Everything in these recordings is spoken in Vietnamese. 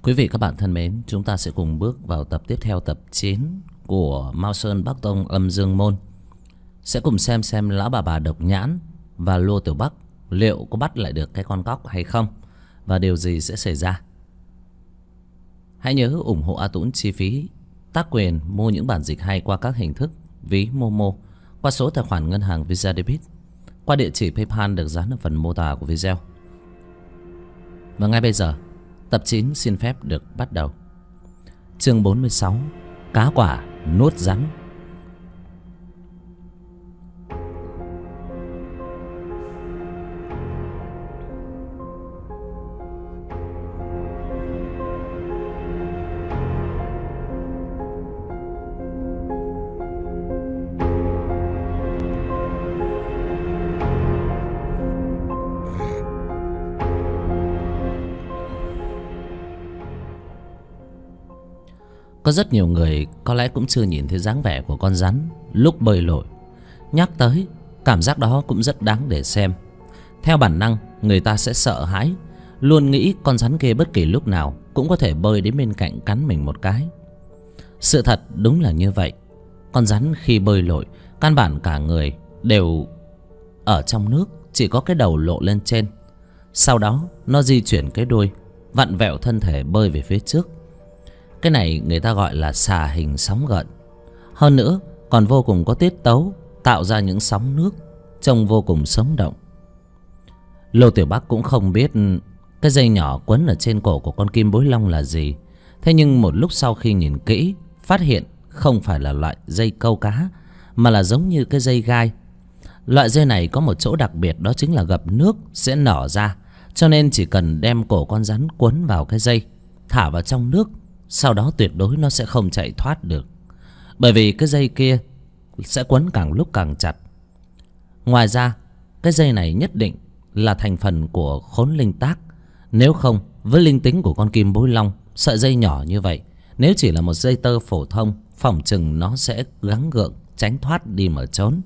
Quý vị các bạn thân mến, chúng ta sẽ cùng bước vào tập tiếp theo, tập 9 của Mao Sơn Bắc Tông Âm Dương Môn. Sẽ cùng xem lão bà Độc Nhãn và Lô Tiểu Bắc liệu có bắt lại được cái con cóc hay không, và điều gì sẽ xảy ra. Hãy nhớ ủng hộ A Tũng chi phí tác quyền mua những bản dịch hay qua các hình thức ví Momo, qua số tài khoản ngân hàng Visa Debit, qua địa chỉ PayPal được dán ở phần mô tả của video. Và ngay bây giờ, tập 9 xin phép được bắt đầu. Chương 46: Cá quả nuốt rắn. Có rất nhiều người có lẽ cũng chưa nhìn thấy dáng vẻ của con rắn lúc bơi lội. Nhắc tới, cảm giác đó cũng rất đáng để xem. Theo bản năng, người ta sẽ sợ hãi, luôn nghĩ con rắn kia bất kỳ lúc nào cũng có thể bơi đến bên cạnh cắn mình một cái. Sự thật đúng là như vậy. Con rắn khi bơi lội, căn bản cả người đều ở trong nước, chỉ có cái đầu lộ lên trên. Sau đó, nó di chuyển cái đuôi, vặn vẹo thân thể bơi về phía trước. Cái này người ta gọi là xà hình sóng gợn. Hơn nữa còn vô cùng có tiết tấu, tạo ra những sóng nước trông vô cùng sống động. Lô Tiểu Bắc cũng không biết cái dây nhỏ quấn ở trên cổ của con kim bối long là gì. Thế nhưng một lúc sau khi nhìn kỹ, phát hiện không phải là loại dây câu cá, mà là giống như cái dây gai. Loại dây này có một chỗ đặc biệt, đó chính là gập nước sẽ nở ra. Cho nên chỉ cần đem cổ con rắn quấn vào cái dây, thả vào trong nước, sau đó tuyệt đối nó sẽ không chạy thoát được. Bởi vì cái dây kia sẽ quấn càng lúc càng chặt. Ngoài ra, cái dây này nhất định là thành phần của khốn linh tác. Nếu không, với linh tính của con kim bối long, sợi dây nhỏ như vậy, nếu chỉ là một dây tơ phổ thông, phỏng chừng nó sẽ gắng gượng tránh thoát đi mà trốn.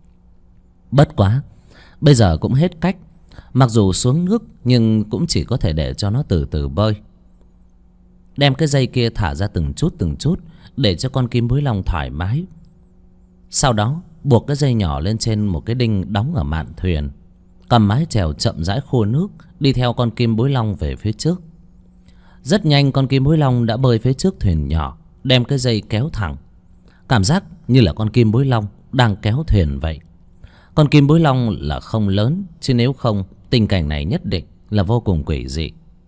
Bất quá, bây giờ cũng hết cách. Mặc dù xuống nước nhưng cũng chỉ có thể để cho nó từ từ bơi. Đem cái dây kia thả ra từng chút để cho con kim bối long thoải mái. Sau đó buộc cái dây nhỏ lên trên một cái đinh đóng ở mạn thuyền, cầm mái chèo chậm rãi khô nước, đi theo con kim bối long về phía trước. Rất nhanh con kim bối long đã bơi phía trước thuyền nhỏ, đem cái dây kéo thẳng. Cảm giác như là con kim bối long đang kéo thuyền vậy. Con kim bối long là không lớn, chứ nếu không tình cảnh này nhất định là vô cùng quỷ dị.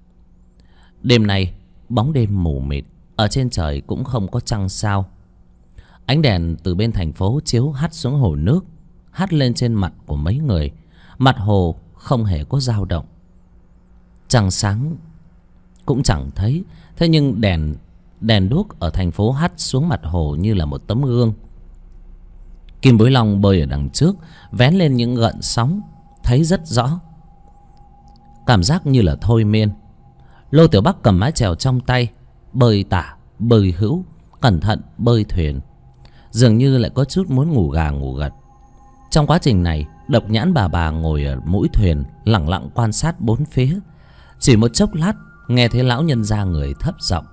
Đêm nay bóng đêm mù mịt, ở trên trời cũng không có trăng sao. Ánh đèn từ bên thành phố chiếu hắt xuống hồ nước, hắt lên trên mặt của mấy người. Mặt hồ không hề có dao động. Trăng sáng cũng chẳng thấy. Thế nhưng đèn đuốc ở thành phố hắt xuống mặt hồ như là một tấm gương. Kim bối long bơi ở đằng trước, vén lên những gợn sóng, thấy rất rõ. Cảm giác như là thôi miên. Lô Tiểu Bắc cầm mái chèo trong tay, bơi tả bơi hữu, cẩn thận bơi thuyền, dường như lại có chút muốn ngủ gà ngủ gật. Trong quá trình này, Độc Nhãn bà ngồi ở mũi thuyền, lẳng lặng quan sát bốn phía. Chỉ một chốc lát, nghe thấy lão nhân gia người thấp giọng: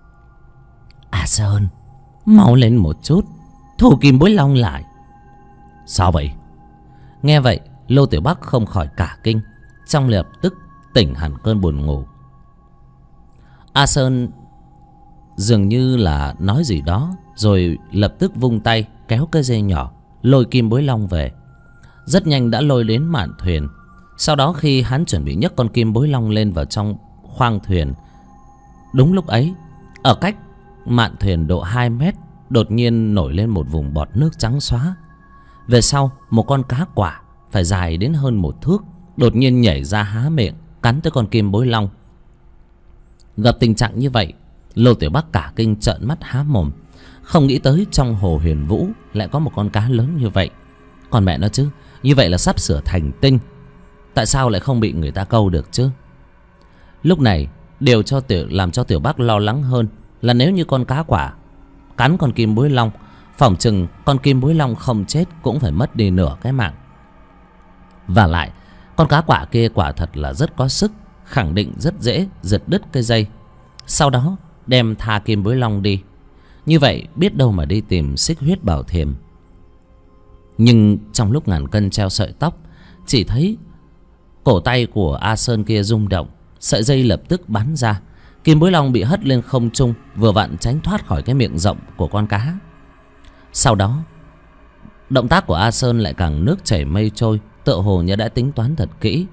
"À Sơn, mau lên một chút, thu kim bối long lại." "Sao vậy?" Nghe vậy, Lô Tiểu Bắc không khỏi cả kinh, trong lập tức tỉnh hẳn cơn buồn ngủ. A Sơn dường như là nói gì đó, rồi lập tức vung tay kéo cái dây nhỏ, lôi kim bối long về. Rất nhanh đã lôi đến mạn thuyền. Sau đó khi hắn chuẩn bị nhấc con kim bối long lên vào trong khoang thuyền, đúng lúc ấy, ở cách mạn thuyền độ 2 mét, đột nhiên nổi lên một vùng bọt nước trắng xóa. Về sau, một con cá quả phải dài đến hơn 1 thước đột nhiên nhảy ra há miệng cắn tới con kim bối long. Gặp tình trạng như vậy, Lô Tiểu Bắc cả kinh trợn mắt há mồm. Không nghĩ tới trong hồ Huyền Vũ lại có một con cá lớn như vậy. Còn mẹ nó chứ, như vậy là sắp sửa thành tinh. Tại sao lại không bị người ta câu được chứ? Lúc này, điều làm cho Tiểu Bắc lo lắng hơn là nếu như con cá quả cắn con kim bối long, phỏng chừng con kim bối long không chết cũng phải mất đi nửa cái mạng. Và lại, con cá quả kia quả thật là rất có sức, khẳng định rất dễ giật đứt cái dây. Sau đó đem tha Kim Bối Long đi. Như vậy biết đâu mà đi tìm Xích Huyết Bảo Thiềm. Nhưng trong lúc ngàn cân treo sợi tóc, chỉ thấy cổ tay của A Sơn kia rung động, sợi dây lập tức bắn ra. Kim Bối Long bị hất lên không trung, vừa vặn tránh thoát khỏi cái miệng rộng của con cá. Sau đó động tác của A Sơn lại càng nước chảy mây trôi, tựa hồ như đã tính toán thật kỹ.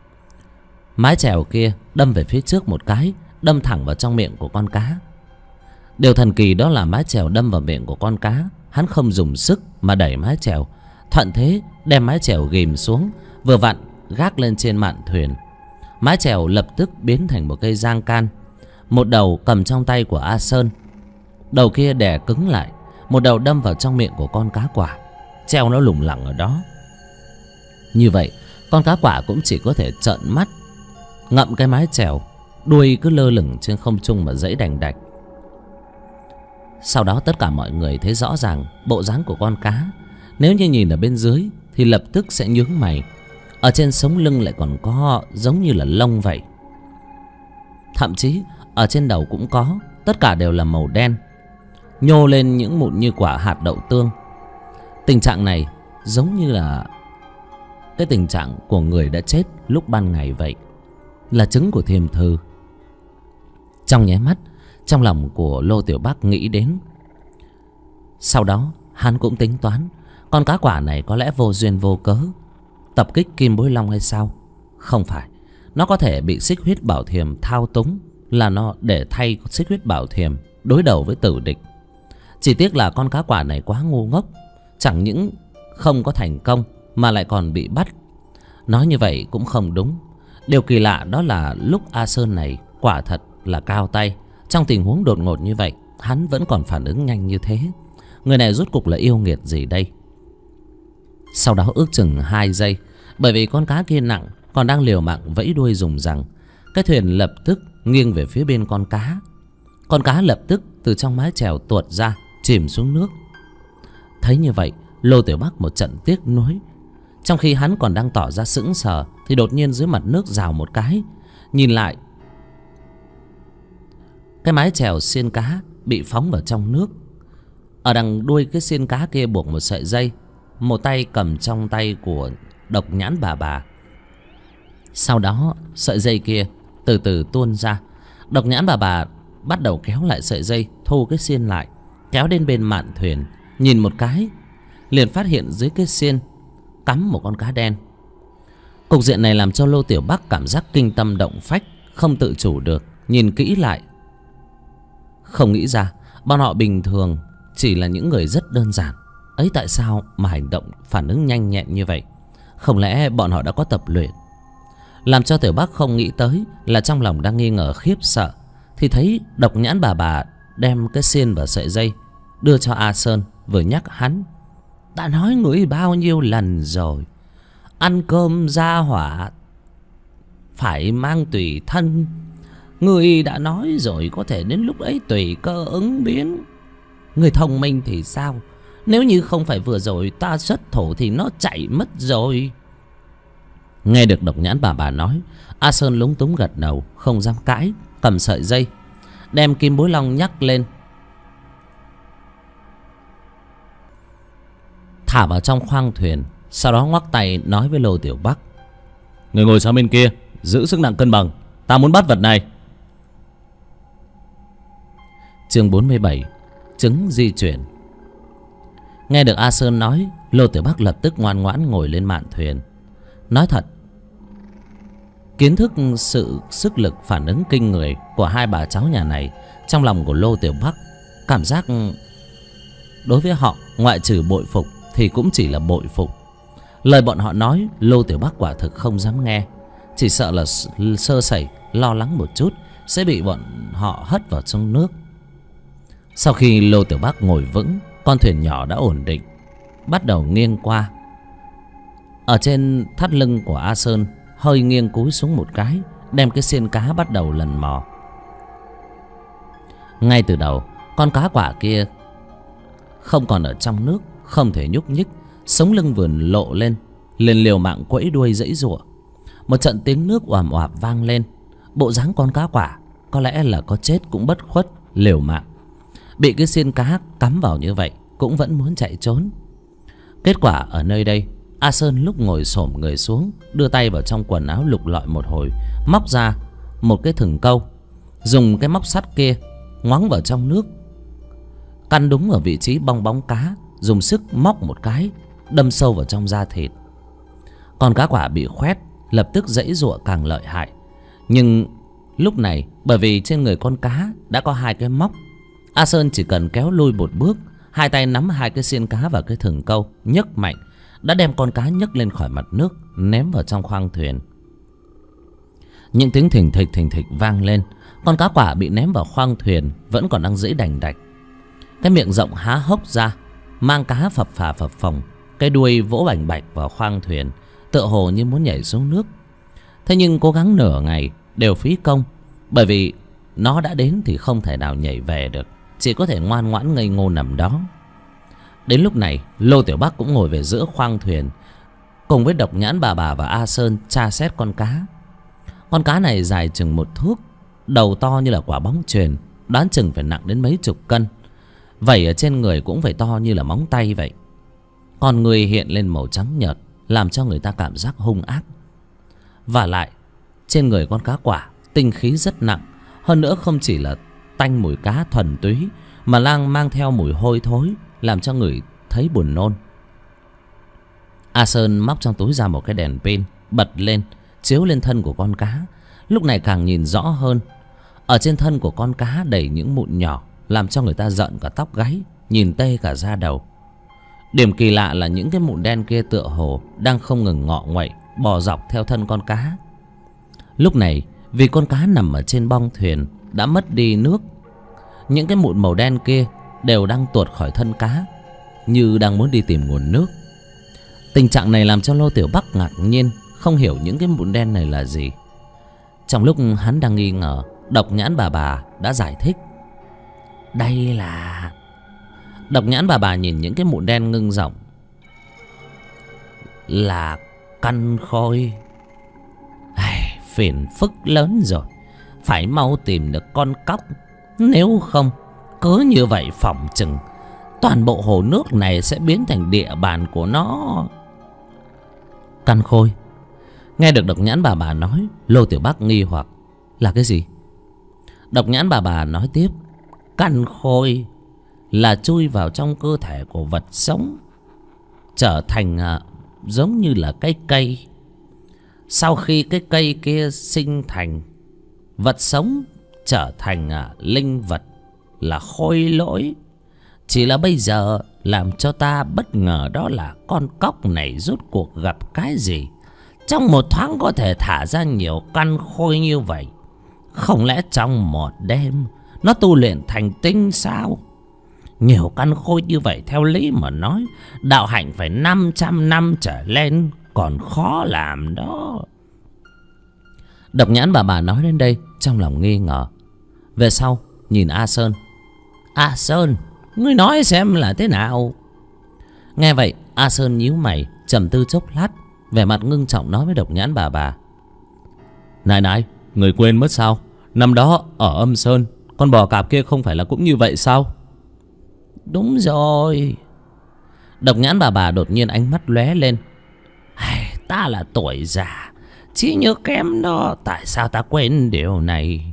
Mái chèo kia đâm về phía trước một cái, đâm thẳng vào trong miệng của con cá. Điều thần kỳ đó là mái chèo đâm vào miệng của con cá, hắn không dùng sức mà đẩy mái chèo, thuận thế đem mái chèo ghìm xuống, vừa vặn gác lên trên mạn thuyền. Mái chèo lập tức biến thành một cây giang can. Một đầu cầm trong tay của A Sơn, đầu kia đè cứng lại, một đầu đâm vào trong miệng của con cá quả, treo nó lủng lẳng ở đó. Như vậy con cá quả cũng chỉ có thể trợn mắt ngậm cái mái chèo, đuôi cứ lơ lửng trên không trung mà giãy đành đạch. Sau đó tất cả mọi người thấy rõ ràng bộ dáng của con cá. Nếu như nhìn ở bên dưới thì lập tức sẽ nhướng mày. Ở trên sống lưng lại còn có giống như là lông vậy. Thậm chí ở trên đầu cũng có, tất cả đều là màu đen, nhô lên những mụn như quả hạt đậu tương. Tình trạng này giống như là cái tình trạng của người đã chết lúc ban ngày vậy, là chứng của thiềm thư. Trong nháy mắt, trong lòng của Lô Tiểu Bắc nghĩ đến. Sau đó hắn cũng tính toán, con cá quả này có lẽ vô duyên vô cớ tập kích Kim Bối Long hay sao? Không phải, nó có thể bị Xích Huyết Bảo Thiềm thao túng, là nó để thay Xích Huyết Bảo Thiềm đối đầu với tử địch. Chỉ tiếc là con cá quả này quá ngu ngốc, chẳng những không có thành công mà lại còn bị bắt. Nói như vậy cũng không đúng. Điều kỳ lạ đó là lúc A Sơn này quả thật là cao tay. Trong tình huống đột ngột như vậy, hắn vẫn còn phản ứng nhanh như thế. Người này rốt cục là yêu nghiệt gì đây? Sau đó ước chừng 2 giây, bởi vì con cá kia nặng, còn đang liều mạng vẫy đuôi dùng rằng, cái thuyền lập tức nghiêng về phía bên con cá. Con cá lập tức từ trong mái chèo tuột ra, chìm xuống nước. Thấy như vậy, Lô Tiểu Bắc một trận tiếc nuối. Trong khi hắn còn đang tỏ ra sững sờ thì đột nhiên dưới mặt nước rào một cái, nhìn lại, cái mái chèo xiên cá bị phóng vào trong nước. Ở đằng đuôi cái xiên cá kia buộc một sợi dây, một tay cầm trong tay của Độc Nhãn bà. Sau đó sợi dây kia từ từ tuôn ra. Độc Nhãn bà bắt đầu kéo lại sợi dây, thu cái xiên lại, kéo đến bên mạn thuyền. Nhìn một cái liền phát hiện dưới cái xiên cắm một con cá đen. Cục diện này làm cho Lô Tiểu Bắc cảm giác kinh tâm động phách, không tự chủ được. Nhìn kỹ lại, không nghĩ ra bọn họ bình thường chỉ là những người rất đơn giản ấy, tại sao mà hành động phản ứng nhanh nhẹn như vậy? Không lẽ bọn họ đã có tập luyện? Làm cho Tiểu Bắc không nghĩ tới là trong lòng đang nghi ngờ khiếp sợ, thì thấy Độc Nhãn bà đem cái xiên và sợi dây đưa cho A Sơn, vừa nhắc hắn: đã nói người bao nhiêu lần rồi, ăn cơm ra hỏa phải mang tùy thân. Người đã nói rồi, có thể đến lúc ấy tùy cơ ứng biến. Người thông minh thì sao? Nếu như không phải vừa rồi ta xuất thủ thì nó chạy mất rồi. Nghe được Độc Nhãn bà nói, A Sơn lúng túng gật đầu, không dám cãi, cầm sợi dây đem Kim Bối Long nhắc lên, thả vào trong khoang thuyền. Sau đó ngoắc tay nói với Lô Tiểu Bắc: người ngồi sang bên kia, giữ sức nặng cân bằng, ta muốn bắt vật này. Chương 47: Trứng di chuyển. Nghe được A Sơn nói, Lô Tiểu Bắc lập tức ngoan ngoãn ngồi lên mạn thuyền. Nói thật, kiến thức sức lực phản ứng kinh người của hai bà cháu nhà này, trong lòng của Lô Tiểu Bắc cảm giác đối với họ, ngoại trừ bội phục thì cũng chỉ là bội phục. Lời bọn họ nói, Lô Tiểu Bắc quả thực không dám nghe, chỉ sợ là sơ sẩy, lo lắng một chút sẽ bị bọn họ hất vào trong nước. Sau khi Lô Tiểu Bắc ngồi vững, con thuyền nhỏ đã ổn định, bắt đầu nghiêng qua. Ở trên thắt lưng của A Sơn hơi nghiêng cúi xuống một cái, đem cái xiên cá bắt đầu lần mò. Ngay từ đầu, con cá quả kia không còn ở trong nước, không thể nhúc nhích, sống lưng vườn lộ lên, liền liều mạng quẫy đuôi giãy giụa. Một trận tiếng nước oàm oạp vang lên. Bộ dáng con cá quả có lẽ là có chết cũng bất khuất, liều mạng. Bị cái xiên cá cắm vào như vậy cũng vẫn muốn chạy trốn. Kết quả ở nơi đây, A Sơn lúc ngồi xổm người xuống, đưa tay vào trong quần áo lục lọi một hồi, móc ra một cái thừng câu, dùng cái móc sắt kia ngoắng vào trong nước, căn đúng ở vị trí bong bóng cá, dùng sức móc một cái, đâm sâu vào trong da thịt. Con cá quả bị khoét, lập tức giãy giụa càng lợi hại. Nhưng lúc này, bởi vì trên người con cá đã có hai cái móc, A Sơn chỉ cần kéo lui một bước, hai tay nắm hai cái xiên cá và cái thừng câu, nhấc mạnh, đã đem con cá nhấc lên khỏi mặt nước, ném vào trong khoang thuyền. Những tiếng thình thịch vang lên. Con cá quả bị ném vào khoang thuyền vẫn còn đang giãy đành đạch, cái miệng rộng há hốc ra, mang cá phập phà phập phồng, cái đuôi vỗ bành bạch vào khoang thuyền, tựa hồ như muốn nhảy xuống nước. Thế nhưng cố gắng nửa ngày đều phí công, bởi vì nó đã đến thì không thể nào nhảy về được, chỉ có thể ngoan ngoãn ngây ngô nằm đó. Đến lúc này, Lô Tiểu Bắc cũng ngồi về giữa khoang thuyền, cùng với Độc Nhãn bà và A Sơn tra xét con cá. Con cá này dài chừng 1 thước, đầu to như là quả bóng chuyền, đoán chừng phải nặng đến mấy chục cân. Vảy ở trên người cũng phải to như là móng tay vậy. Con người hiện lên màu trắng nhợt, làm cho người ta cảm giác hung ác. Và lại, trên người con cá quả tinh khí rất nặng, hơn nữa không chỉ là tanh mùi cá thuần túy, mà mang theo mùi hôi thối, làm cho người thấy buồn nôn. A Sơn móc trong túi ra một cái đèn pin, bật lên, chiếu lên thân của con cá. Lúc này càng nhìn rõ hơn. Ở trên thân của con cá đầy những mụn nhỏ, làm cho người ta rợn cả tóc gáy, nhìn tê cả da đầu. Điểm kỳ lạ là những cái mụn đen kia tựa hồ đang không ngừng ngọ nguậy, bò dọc theo thân con cá. Lúc này, vì con cá nằm ở trên bong thuyền đã mất đi nước, những cái mụn màu đen kia đều đang tuột khỏi thân cá, như đang muốn đi tìm nguồn nước. Tình trạng này làm cho Lô Tiểu Bắc ngạc nhiên, không hiểu những cái mụn đen này là gì. Trong lúc hắn đang nghi ngờ, Độc Nhãn bà đã giải thích. Đây là... Độc Nhãn bà nhìn những cái mụn đen ngưng giọng. Là căn khôi. Phiền phức lớn rồi, phải mau tìm được con cóc. Nếu không, cứ như vậy phỏng chừng toàn bộ hồ nước này sẽ biến thành địa bàn của nó. Căn khôi. Nghe được Độc Nhãn bà nói, Lô Tiểu Bắc nghi hoặc. Là cái gì? Độc Nhãn bà nói tiếp. Căn khôi là chui vào trong cơ thể của vật sống, trở thành giống như là cái cây. Sau khi cái cây kia sinh thành vật sống, trở thành linh vật là khôi lỗi. Chỉ là bây giờ làm cho ta bất ngờ đó là con cóc này rốt cuộc gặp cái gì, trong một thoáng có thể thả ra nhiều căn khôi như vậy. Không lẽ trong một đêm nó tu luyện thành tinh sao? Nhiều căn khôi như vậy theo lý mà nói, đạo hạnh phải 500 năm trở lên, còn khó làm đó. Độc Nhãn bà nói đến đây, trong lòng nghi ngờ. Về sau nhìn A Sơn. A Sơn, ngươi nói xem là thế nào? Nghe vậy, A Sơn nhíu mày, trầm tư chốc lát, vẻ mặt ngưng trọng nói với Độc Nhãn bà. Này, người quên mất sao? Năm đó ở Âm Sơn, con bò cạp kia không phải là cũng như vậy sao? Đúng rồi. Độc Nhãn bà đột nhiên ánh mắt lóe lên. Ta là tuổi già, trí nhớ kém đó, tại sao ta quên điều này?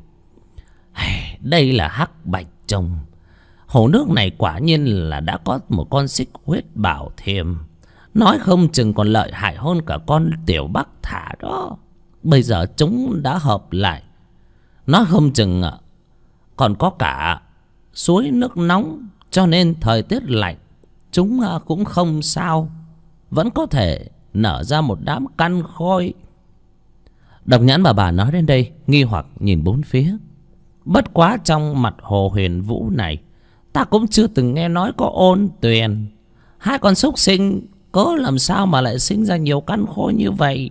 Đây là hắc bạch trùng. Hồ nước này quả nhiên là đã có một con xích huyết bảo thiềm, nói không chừng còn lợi hại hơn cả con Tiểu Bắc thả đó. Bây giờ chúng đã hợp lại, nói không chừng còn có cả suối nước nóng, cho nên thời tiết lạnh chúng cũng không sao, vẫn có thể nở ra một đám căn khôi. Độc Nhãn bà nói đến đây, nghi hoặc nhìn bốn phía. Bất quá trong mặt hồ Huyền Vũ này, ta cũng chưa từng nghe nói có Ôn Tuyền. Hai con súc sinh cớ làm sao mà lại sinh ra nhiều căn khôi như vậy?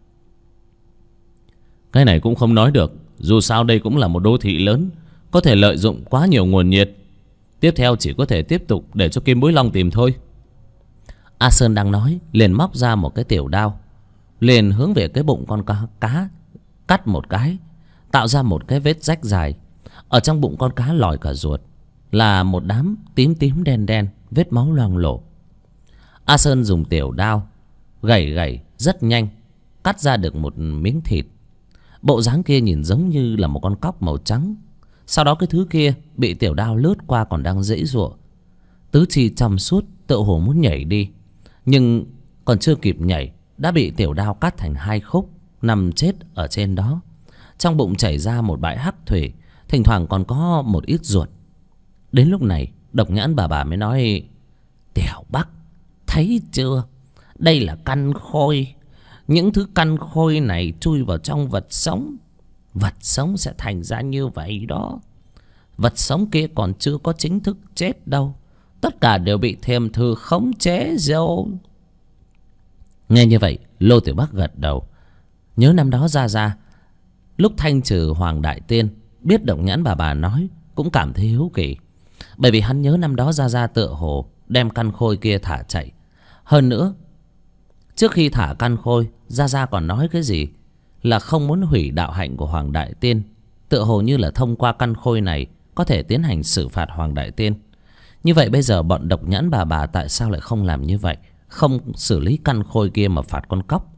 Cái này cũng không nói được. Dù sao đây cũng là một đô thị lớn, có thể lợi dụng quá nhiều nguồn nhiệt. Tiếp theo chỉ có thể tiếp tục để cho Kim Bối Long tìm thôi. A Sơn đang nói, liền móc ra một cái tiểu đao, liền hướng về cái bụng con cá cắt một cái. tạo ra một cái vết rách dài. Ở trong bụng con cá lòi cả ruột là một đám tím tím đen đen, vết máu loang lổ. A Sơn dùng tiểu đao gẩy gẩy rất nhanh, cắt ra được một miếng thịt. Bộ dáng kia nhìn giống như là một con cóc màu trắng. Sau đó cái thứ kia bị tiểu đao lướt qua còn đang giãy giụa, tứ chi trong suốt, tựa hồ muốn nhảy đi, nhưng còn chưa kịp nhảy đã bị tiểu đao cắt thành hai khúc, nằm chết ở trên đó. Trong bụng chảy ra một bãi hắc thủy, thỉnh thoảng còn có một ít ruột. Đến lúc này Độc Nhãn bà mới nói: Tiểu Bắc, thấy chưa, đây là căn khôi. Những thứ căn khôi này chui vào trong vật sống, vật sống sẽ thành ra như vậy đó. Vật sống kia còn chưa có chính thức chết đâu, tất cả đều bị thiềm thư khống chế rồi. Nghe như vậy Lô Tiểu Bắc gật đầu. Nhớ năm đó ra lúc thanh trừ Hoàng Đại Tiên, biết Độc Nhãn bà nói cũng cảm thấy hiếu kỳ. Bởi vì hắn nhớ năm đó ra tựa hồ đem căn khôi kia thả chạy. Hơn nữa, trước khi thả căn khôi, ra còn nói cái gì là không muốn hủy đạo hạnh của Hoàng Đại Tiên. Tựa hồ như là thông qua căn khôi này có thể tiến hành xử phạt Hoàng Đại Tiên. Như vậy bây giờ bọn Độc Nhãn bà tại sao lại không làm như vậy, không xử lý căn khôi kia mà phạt con cóc?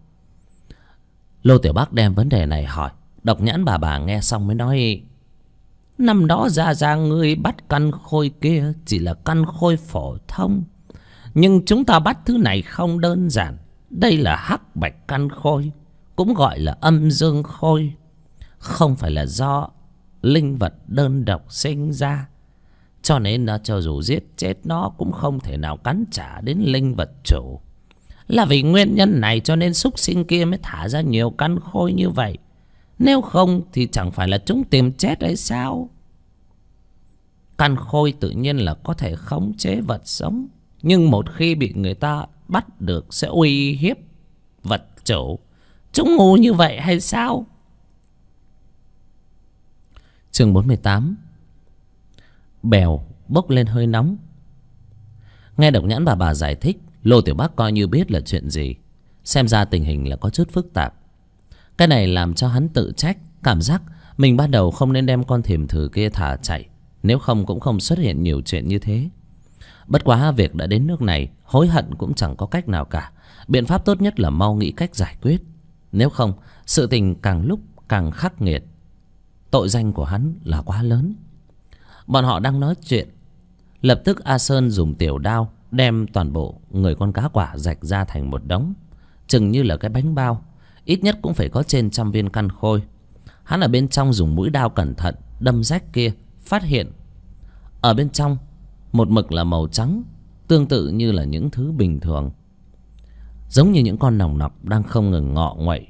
Lô Tiểu Bắc đem vấn đề này hỏi. Độc Nhãn bà nghe xong mới nói: Năm đó ra ngươi bắt căn khôi kia chỉ là căn khôi phổ thông, nhưng chúng ta bắt thứ này không đơn giản. Đây là hắc bạch căn khôi, cũng gọi là âm dương khôi. Không phải là do linh vật đơn độc sinh ra, cho nên cho dù giết chết nó cũng không thể nào cắn trả đến linh vật chủ. Là vì nguyên nhân này cho nên súc sinh kia mới thả ra nhiều căn khôi như vậy. Nếu không thì chẳng phải là chúng tìm chết hay sao? Căn khôi tự nhiên là có thể khống chế vật sống, nhưng một khi bị người ta bắt được sẽ uy hiếp vật chủ. Chúng ngu như vậy hay sao? Chương 48. Bèo bốc lên hơi nóng. Nghe Độc Nhãn bà giải thích, Lô Tiểu Bắc coi như biết là chuyện gì. Xem ra tình hình là có chút phức tạp. Cái này làm cho hắn tự trách, cảm giác mình ban đầu không nên đem con thiềm thử kia thả chạy, nếu không cũng không xuất hiện nhiều chuyện như thế. Bất quá việc đã đến nước này, hối hận cũng chẳng có cách nào cả. Biện pháp tốt nhất là mau nghĩ cách giải quyết, nếu không sự tình càng lúc càng khắc nghiệt. Tội danh của hắn là quá lớn. Bọn họ đang nói chuyện, lập tức A Sơn dùng tiểu đao đem toàn bộ người con cá quả rạch ra thành một đống, chừng như là cái bánh bao. Ít nhất cũng phải có trên 100 viên căn khôi. Hắn ở bên trong dùng mũi đao cẩn thận đâm rách kia, phát hiện ở bên trong một mực là màu trắng, tương tự như là những thứ bình thường, giống như những con nòng nọc đang không ngừng ngọ nguậy.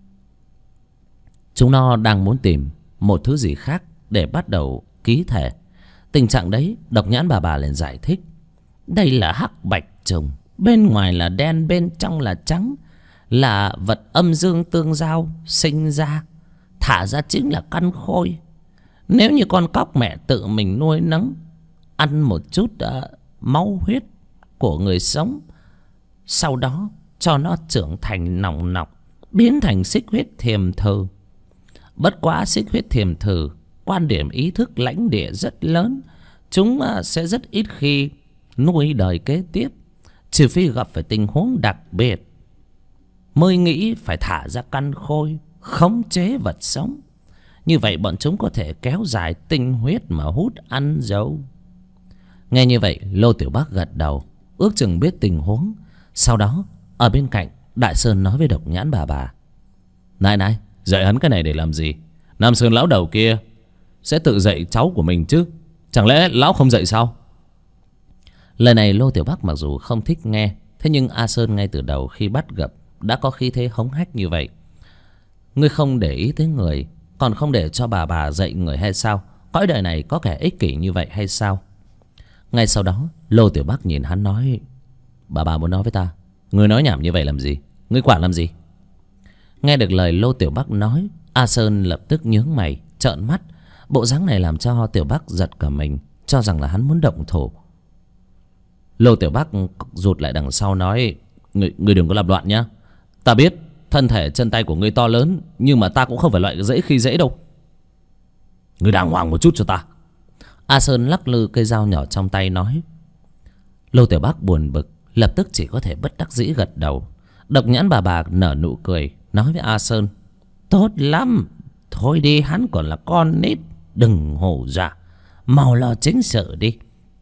Chúng nó đang muốn tìm một thứ gì khác để bắt đầu ký thể. Tình trạng đấy Độc Nhãn bà liền giải thích: Đây là hắc bạch trùng, bên ngoài là đen, bên trong là trắng, là vật âm dương tương giao sinh ra, thả ra chính là căn khôi. Nếu như con cóc mẹ tự mình nuôi nấng, ăn một chút máu huyết của người sống, sau đó cho nó trưởng thành nòng nọc, biến thành xích huyết thiềm thử. Bất quá xích huyết thiềm thử quan điểm ý thức lãnh địa rất lớn, chúng sẽ rất ít khi nuôi đời kế tiếp, trừ phi gặp phải tình huống đặc biệt mới nghĩ phải thả ra căn khôi khống chế vật sống. Như vậy bọn chúng có thể kéo dài tinh huyết mà hút ăn dấu. Nghe như vậy Lô Tiểu Bắc gật đầu, ước chừng biết tình huống. Sau đó ở bên cạnh Đại Sơn nói với Độc Nhãn bà: Này, dạy hắn cái này để làm gì? Nam Sơn lão đầu kia sẽ tự dạy cháu của mình chứ, chẳng lẽ lão không dạy sao? Lời này Lô Tiểu Bắc mặc dù không thích nghe, thế nhưng A Sơn ngay từ đầu khi bắt gặp đã có khí thế hống hách như vậy. Ngươi không để ý tới người, còn không để cho bà dạy người hay sao? Cõi đời này có kẻ ích kỷ như vậy hay sao? Ngay sau đó Lô Tiểu Bắc nhìn hắn nói: Bà muốn nói với ta, ngươi nói nhảm như vậy làm gì? Ngươi quản làm gì? Nghe được lời Lô Tiểu Bắc nói, A Sơn lập tức nhướng mày trợn mắt. Bộ dáng này làm cho Tiểu Bắc giật cả mình, cho rằng là hắn muốn động thủ. Lô Tiểu Bắc rụt lại đằng sau nói: Ngươi đừng có làm loạn nhá. Ta biết thân thể chân tay của ngươi to lớn, nhưng mà ta cũng không phải loại dễ khi dễ đâu. Ngươi đàng hoàng một chút cho ta. A Sơn lắc lư cây dao nhỏ trong tay nói. Lô Tiểu Bắc buồn bực, lập tức chỉ có thể bất đắc dĩ gật đầu. Độc Nhãn bà nở nụ cười, nói với A Sơn. Tốt lắm, thôi đi, hắn còn là con nít, đừng hổ dạ, mau lo chính sự đi.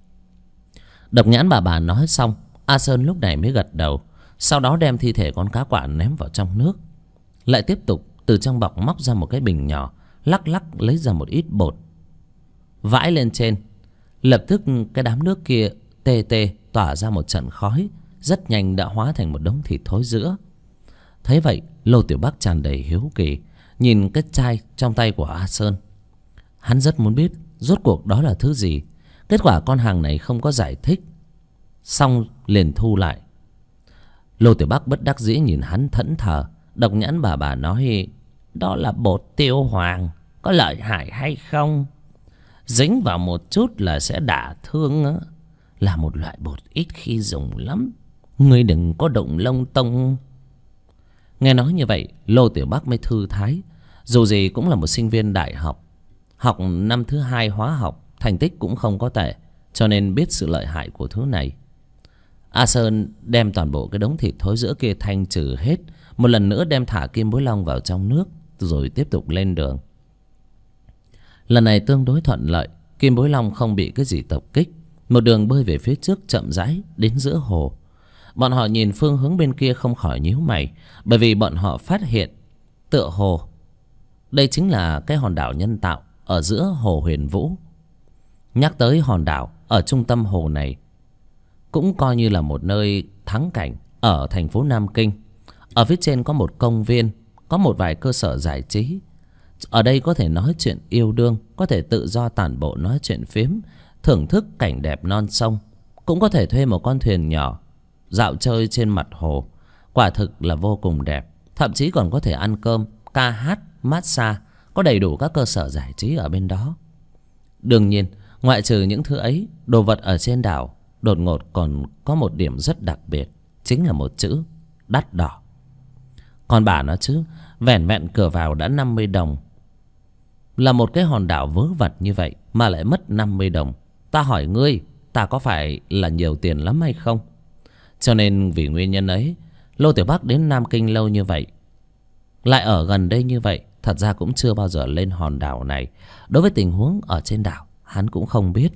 Độc Nhãn bà nói xong, A Sơn lúc này mới gật đầu. Sau đó đem thi thể con cá quả ném vào trong nước. Lại tiếp tục từ trong bọc móc ra một cái bình nhỏ, lắc lắc lấy ra một ít bột, vãi lên trên. Lập tức cái đám nước kia tê tê tỏa ra một trận khói, rất nhanh đã hóa thành một đống thịt thối rữa. Thấy vậy, Lô Tiểu Bắc tràn đầy hiếu kỳ nhìn cái chai trong tay của A Sơn. Hắn rất muốn biết rốt cuộc đó là thứ gì. Kết quả con hàng này không có giải thích, xong liền thu lại. Lô Tiểu Bắc bất đắc dĩ nhìn hắn thẫn thờ. Độc Nhãn bà nói. Đó là bột tiêu hoàng, có lợi hại hay không? Dính vào một chút là sẽ đả thương á. Là một loại bột ít khi dùng lắm, ngươi đừng có động lông tông. Nghe nói như vậy, Lô Tiểu Bắc mới thư thái. Dù gì cũng là một sinh viên đại học, học năm thứ 2 hóa học, thành tích cũng không có tệ, cho nên biết sự lợi hại của thứ này. A Sơn đem toàn bộ cái đống thịt thối rữa kia thanh trừ hết, một lần nữa đem thả Kim Bối Long vào trong nước, rồi tiếp tục lên đường. Lần này tương đối thuận lợi, Kim Bối Long không bị cái gì tập kích, một đường bơi về phía trước chậm rãi đến giữa hồ. Bọn họ nhìn phương hướng bên kia không khỏi nhíu mày, bởi vì bọn họ phát hiện tựa hồ đây chính là cái hòn đảo nhân tạo ở giữa hồ Huyền Vũ. Nhắc tới hòn đảo ở trung tâm hồ này, cũng coi như là một nơi thắng cảnh ở thành phố Nam Kinh. Ở phía trên có một công viên, có một vài cơ sở giải trí. Ở đây có thể nói chuyện yêu đương, có thể tự do tản bộ nói chuyện phiếm, thưởng thức cảnh đẹp non sông. Cũng có thể thuê một con thuyền nhỏ dạo chơi trên mặt hồ. Quả thực là vô cùng đẹp. Thậm chí còn có thể ăn cơm, ca hát, massage, có đầy đủ các cơ sở giải trí ở bên đó. Đương nhiên, ngoại trừ những thứ ấy, đồ vật ở trên đảo đột ngột còn có một điểm rất đặc biệt, chính là một chữ đắt đỏ. Còn bà nó chứ, vẻn vẹn cửa vào đã 50 đồng. Là một cái hòn đảo vớ vẩn như vậy mà lại mất 50 đồng. Ta hỏi ngươi, ta có phải là nhiều tiền lắm hay không? Cho nên vì nguyên nhân ấy, Lô Tiểu Bắc đến Nam Kinh lâu như vậy, lại ở gần đây như vậy, thật ra cũng chưa bao giờ lên hòn đảo này. Đối với tình huống ở trên đảo, hắn cũng không biết.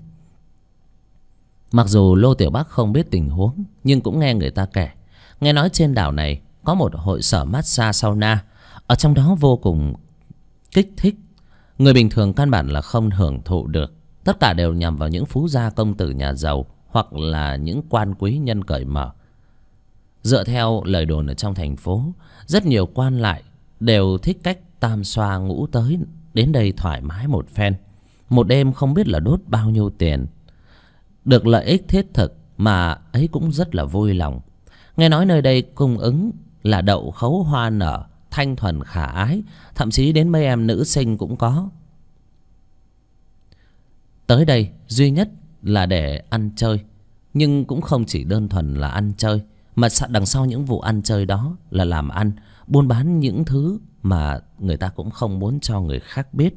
Mặc dù Lô Tiểu Bắc không biết tình huống, nhưng cũng nghe người ta kể. Nghe nói trên đảo này có một hội sở massage sauna, ở trong đó vô cùng kích thích. Người bình thường căn bản là không hưởng thụ được. Tất cả đều nhằm vào những phú gia công tử nhà giàu, hoặc là những quan quý nhân cởi mở. Dựa theo lời đồn ở trong thành phố, rất nhiều quan lại đều thích cách tam xoa ngũ tới đến đây thoải mái một phen. Một đêm không biết là đốt bao nhiêu tiền. Được lợi ích thiết thực mà ấy cũng rất là vui lòng. Nghe nói nơi đây cung ứng là đậu khấu hoa nở, thanh thuần khả ái, thậm chí đến mấy em nữ sinh cũng có. Tới đây duy nhất là để ăn chơi, nhưng cũng không chỉ đơn thuần là ăn chơi, mà đằng sau những vụ ăn chơi đó là làm ăn, buôn bán những thứ mà người ta cũng không muốn cho người khác biết.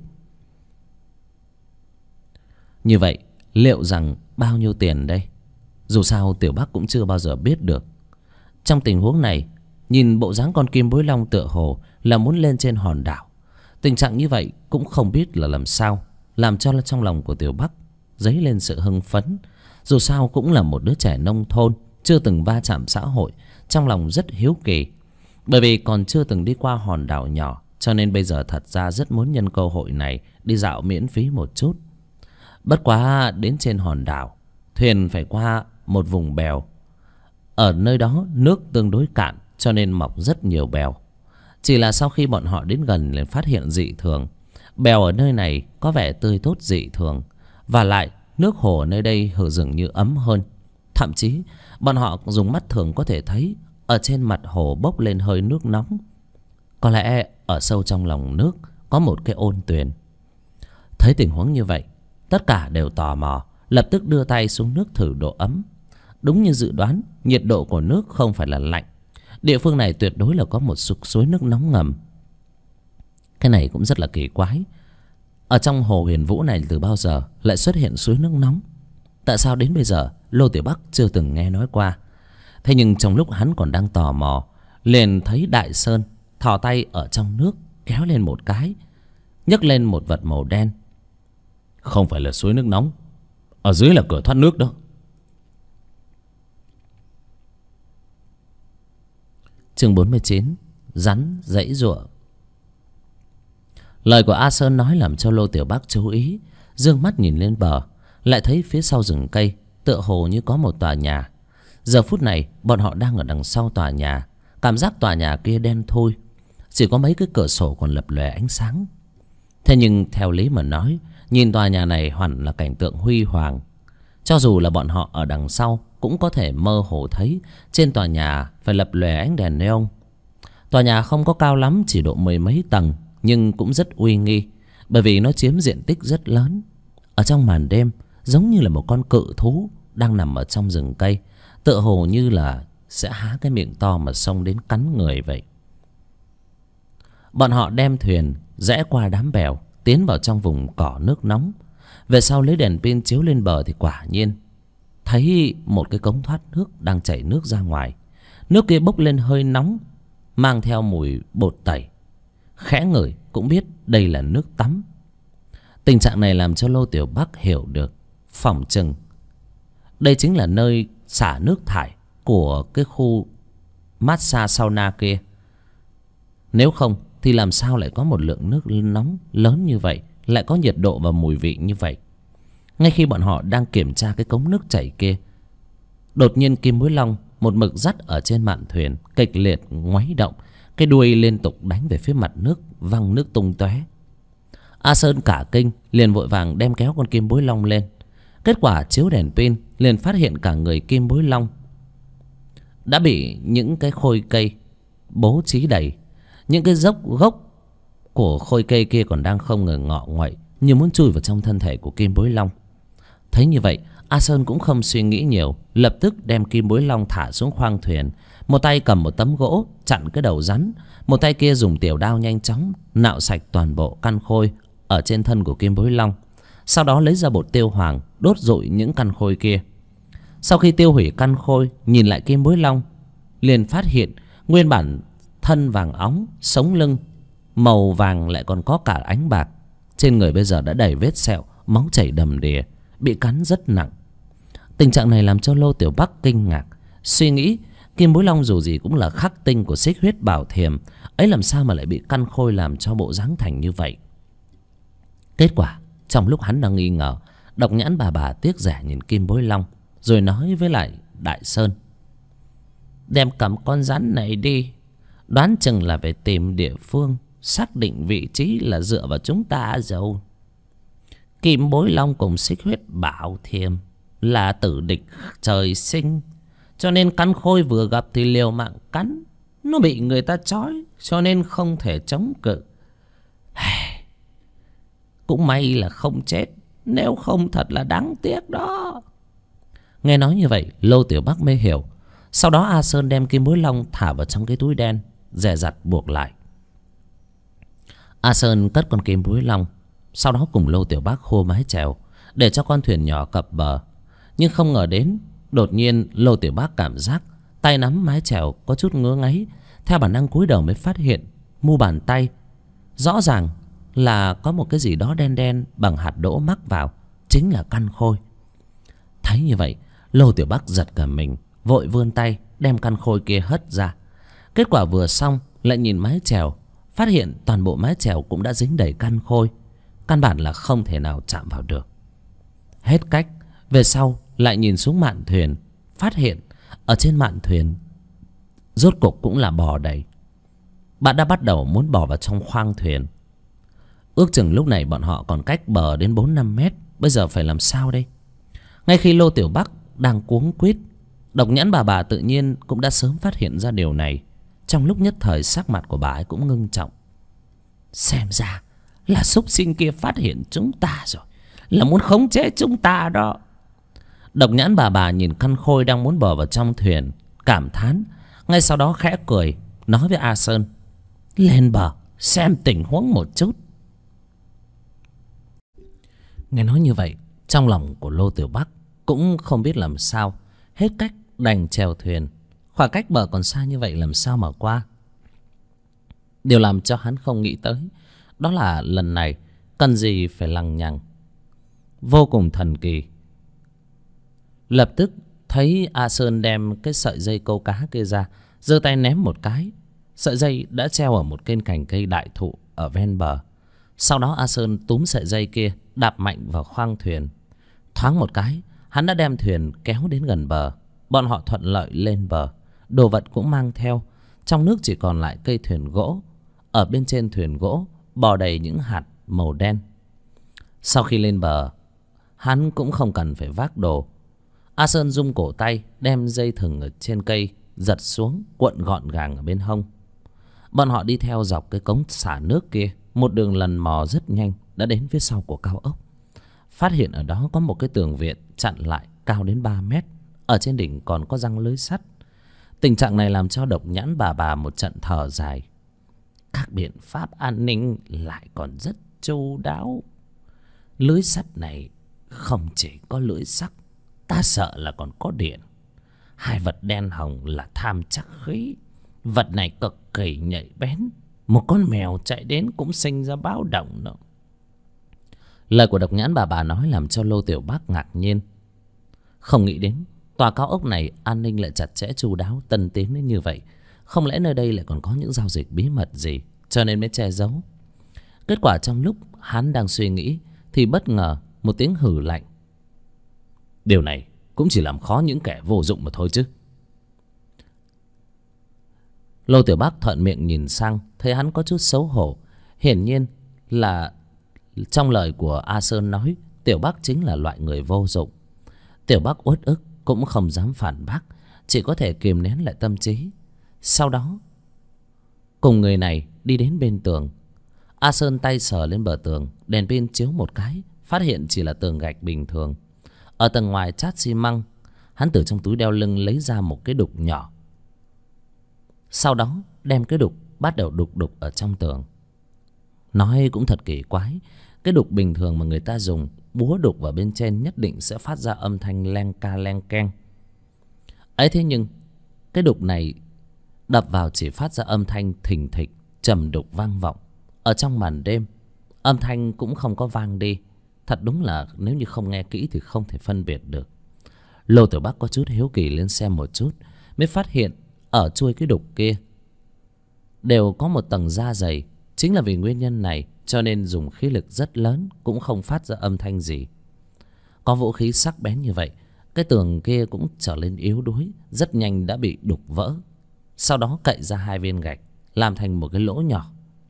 Như vậy, liệu rằng bao nhiêu tiền đây? Dù sao Tiểu Bắc cũng chưa bao giờ biết được. Trong tình huống này, nhìn bộ dáng con Kim Bối Long tựa hồ là muốn lên trên hòn đảo. Tình trạng như vậy cũng không biết là làm sao, làm cho trong lòng của Tiểu Bắc dấy lên sự hưng phấn. Dù sao cũng là một đứa trẻ nông thôn, chưa từng va chạm xã hội, trong lòng rất hiếu kỳ. Bởi vì còn chưa từng đi qua hòn đảo nhỏ, cho nên bây giờ thật ra rất muốn nhân cơ hội này đi dạo miễn phí một chút. Bất quá đến trên hòn đảo, thuyền phải qua một vùng bèo. Ở nơi đó nước tương đối cạn, cho nên mọc rất nhiều bèo. Chỉ là sau khi bọn họ đến gần liền phát hiện dị thường. Bèo ở nơi này có vẻ tươi tốt dị thường. Và lại nước hồ ở nơi đây dường như ấm hơn. Thậm chí bọn họ dùng mắt thường có thể thấy ở trên mặt hồ bốc lên hơi nước nóng. Có lẽ ở sâu trong lòng nước có một cái ôn tuyền. Thấy tình huống như vậy, tất cả đều tò mò, lập tức đưa tay xuống nước thử độ ấm. Đúng như dự đoán, nhiệt độ của nước không phải là lạnh. Địa phương này tuyệt đối là có một suối nước nóng ngầm. Cái này cũng rất là kỳ quái. Ở trong hồ Huyền Vũ này từ bao giờ lại xuất hiện suối nước nóng? Tại sao đến bây giờ Lô Tiểu Bắc chưa từng nghe nói qua? Thế nhưng trong lúc hắn còn đang tò mò, liền thấy Đại Sơn thò tay ở trong nước kéo lên một cái, nhấc lên một vật màu đen. Không phải là suối nước nóng, ở dưới là cửa thoát nước đó. Chương 49. Rắn giãy giụa. Lời của A Sơn nói làm cho Lô Tiểu Bắc chú ý, dương mắt nhìn lên bờ, lại thấy phía sau rừng cây tựa hồ như có một tòa nhà. Giờ phút này bọn họ đang ở đằng sau tòa nhà. Cảm giác tòa nhà kia đen thui, chỉ có mấy cái cửa sổ còn lập lòe ánh sáng. Thế nhưng theo lý mà nói, nhìn tòa nhà này hẳn là cảnh tượng huy hoàng. Cho dù là bọn họ ở đằng sau cũng có thể mơ hồ thấy trên tòa nhà phải lập lòe ánh đèn neon. Tòa nhà không có cao lắm, chỉ độ mười mấy tầng, nhưng cũng rất uy nghi, bởi vì nó chiếm diện tích rất lớn. Ở trong màn đêm, giống như là một con cự thú đang nằm ở trong rừng cây, tựa hồ như là sẽ há cái miệng to mà xông đến cắn người vậy. Bọn họ đem thuyền rẽ qua đám bèo, tiến vào trong vùng cỏ nước nóng. Về sau lấy đèn pin chiếu lên bờ thì quả nhiên thấy một cái cống thoát nước đang chảy nước ra ngoài. Nước kia bốc lên hơi nóng, mang theo mùi bột tẩy. Khẽ ngửi cũng biết đây là nước tắm. Tình trạng này làm cho Lô Tiểu Bắc hiểu được, phỏng chừng đây chính là nơi xả nước thải của cái khu massage sauna kia. Nếu không thì làm sao lại có một lượng nước nóng lớn như vậy, lại có nhiệt độ và mùi vị như vậy. Ngay khi bọn họ đang kiểm tra cái cống nước chảy kia, đột nhiên Kim Bối Long một mực dắt ở trên mạn thuyền kịch liệt ngoáy động, cái đuôi liên tục đánh về phía mặt nước, văng nước tung tóe. A Sơn cả kinh, liền vội vàng đem kéo con Kim Bối Long lên. Kết quả chiếu đèn pin liền phát hiện cả người Kim Bối Long đã bị những cái khôi cây bố trí đầy. Những cái gốc của khôi cây kia còn đang không ngừng ngọ nguậy, như muốn chui vào trong thân thể của Kim Bối Long. Thấy như vậy, A Sơn cũng không suy nghĩ nhiều, lập tức đem Kim Bối Long thả xuống khoang thuyền. Một tay cầm một tấm gỗ chặn cái đầu rắn, một tay kia dùng tiểu đao nhanh chóng nạo sạch toàn bộ căn khôi ở trên thân của Kim Bối Long. Sau đó lấy ra bột tiêu hoàng đốt rụi những căn khôi kia. Sau khi tiêu hủy căn khôi, nhìn lại Kim Bối Long, liền phát hiện nguyên bản thân vàng óng, sống lưng màu vàng lại còn có cả ánh bạc. Trên người bây giờ đã đầy vết sẹo, máu chảy đầm đìa, bị cắn rất nặng. Tình trạng này làm cho Lô Tiểu Bắc kinh ngạc, suy nghĩ Kim Bối Long dù gì cũng là khắc tinh của Xích Huyết Bảo Thiềm, ấy làm sao mà lại bị căn khôi làm cho bộ dáng thành như vậy. Kết quả trong lúc hắn đang nghi ngờ, Độc Nhãn bà tiếc rẻ nhìn Kim Bối Long, rồi nói với lại Đại Sơn: đem cầm con rắn này đi, đoán chừng là phải tìm địa phương, xác định vị trí là dựa vào chúng ta rồi. Kim Bối Long cùng Xích Huyết Bảo Thiềm là tử địch trời sinh, cho nên căn khôi vừa gặp thì liều mạng cắn. Nó bị người ta trói, cho nên không thể chống cự. Cũng may là không chết, nếu không thật là đáng tiếc đó. Nghe nói như vậy, Lô Tiểu Bắc mới hiểu. Sau đó A Sơn đem Kim Bối Long thả vào trong cái túi đen, dè dặt buộc lại. A Sơn cất con Kim Bối Long, sau đó cùng Lô Tiểu Bắc khô mái chèo để cho con thuyền nhỏ cập bờ. Nhưng không ngờ đến, đột nhiên Lô Tiểu Bắc cảm giác tay nắm mái chèo có chút ngứa ngáy. Theo bản năng cúi đầu mới phát hiện mu bàn tay rõ ràng là có một cái gì đó đen đen bằng hạt đỗ mắc vào, chính là căn khôi. Thấy như vậy, Lô Tiểu Bắc giật cả mình, vội vươn tay đem căn khôi kia hất ra. Kết quả vừa xong lại nhìn mái chèo, phát hiện toàn bộ mái chèo cũng đã dính đầy căn khôi, căn bản là không thể nào chạm vào được. Hết cách, về sau lại nhìn xuống mạn thuyền, phát hiện ở trên mạn thuyền rốt cục cũng là bò đầy. Bạn đã bắt đầu muốn bò vào trong khoang thuyền. Ước chừng lúc này bọn họ còn cách bờ đến 4-5 mét. Bây giờ phải làm sao đây? Ngay khi Lô Tiểu Bắc đang cuống quýt, Độc Nhãn bà tự nhiên cũng đã sớm phát hiện ra điều này. Trong lúc nhất thời sắc mặt của bà ấy cũng ngưng trọng. Xem ra là súc sinh kia phát hiện chúng ta rồi, là muốn khống chế chúng ta đó. Độc Nhãn bà nhìn căn khôi đang muốn bò vào trong thuyền, cảm thán. Ngay sau đó khẽ cười, nói với A Sơn: lên bờ xem tình huống một chút. Nghe nói như vậy, trong lòng của Lô Tiểu Bắc cũng không biết làm sao, hết cách đành chèo thuyền. Khoảng cách bờ còn xa như vậy làm sao mà qua. Điều làm cho hắn không nghĩ tới đó là lần này cần gì phải lằng nhằng, vô cùng thần kỳ. Lập tức thấy A Sơn đem cái sợi dây câu cá kia ra, giơ tay ném một cái. Sợi dây đã treo ở một cây cành cây đại thụ ở ven bờ. Sau đó A Sơn túm sợi dây kia, đạp mạnh vào khoang thuyền. Thoáng một cái, hắn đã đem thuyền kéo đến gần bờ. Bọn họ thuận lợi lên bờ, đồ vật cũng mang theo. Trong nước chỉ còn lại cây thuyền gỗ. Ở bên trên thuyền gỗ bò đầy những hạt màu đen. Sau khi lên bờ, hắn cũng không cần phải vác đồ. A Sơn rung cổ tay, đem dây thừng ở trên cây giật xuống, cuộn gọn gàng ở bên hông. Bọn họ đi theo dọc cái cống xả nước kia, một đường lần mò rất nhanh đã đến phía sau của cao ốc. Phát hiện ở đó có một cái tường viện chặn lại cao đến 3 mét. Ở trên đỉnh còn có răng lưới sắt. Tình trạng này làm cho Độc Nhãn bà một trận thở dài. Các biện pháp an ninh lại còn rất chu đáo. Lưới sắt này không chỉ có lưỡi sắc, ta sợ là còn có điện. Hai vật đen hồng là tham chắc khí. Vật này cực kỳ nhạy bén. Một con mèo chạy đến cũng sinh ra báo động nữa. Lời của Độc Nhãn bà nói làm cho Lô Tiểu Bắc ngạc nhiên. Không nghĩ đến tòa cao ốc này an ninh lại chặt chẽ chu đáo, tân tiến đến như vậy. Không lẽ nơi đây lại còn có những giao dịch bí mật gì, cho nên mới che giấu. Kết quả trong lúc hắn đang suy nghĩ thì bất ngờ một tiếng hừ lạnh. Điều này cũng chỉ làm khó những kẻ vô dụng mà thôi chứ. Lô Tiểu Bắc thuận miệng nhìn sang, thấy hắn có chút xấu hổ. Hiển nhiên là trong lời của A Sơn nói, Tiểu Bắc chính là loại người vô dụng. Tiểu Bắc uất ức cũng không dám phản bác, chỉ có thể kìm nén lại tâm trí. Sau đó cùng người này đi đến bên tường. A Sơn tay sờ lên bờ tường, đèn pin chiếu một cái, phát hiện chỉ là tường gạch bình thường. Ở tầng ngoài chát xi măng. Hắn từ trong túi đeo lưng lấy ra một cái đục nhỏ. Sau đó đem cái đục bắt đầu đục ở trong tường. Nói cũng thật kỳ quái, cái đục bình thường mà người ta dùng búa đục vào bên trên nhất định sẽ phát ra âm thanh len ca len keng ấy. Thế nhưng cái đục này đập vào chỉ phát ra âm thanh thình thịch, trầm đục vang vọng. Ở trong màn đêm, âm thanh cũng không có vang đi. Thật đúng là nếu như không nghe kỹ thì không thể phân biệt được. Lô Tiểu Bắc có chút hiếu kỳ lên xem một chút, mới phát hiện ở chuôi cái đục kia đều có một tầng da dày. Chính là vì nguyên nhân này cho nên dùng khí lực rất lớn cũng không phát ra âm thanh gì. Có vũ khí sắc bén như vậy, cái tường kia cũng trở nên yếu đuối, rất nhanh đã bị đục vỡ. Sau đó cậy ra hai viên gạch, làm thành một cái lỗ nhỏ.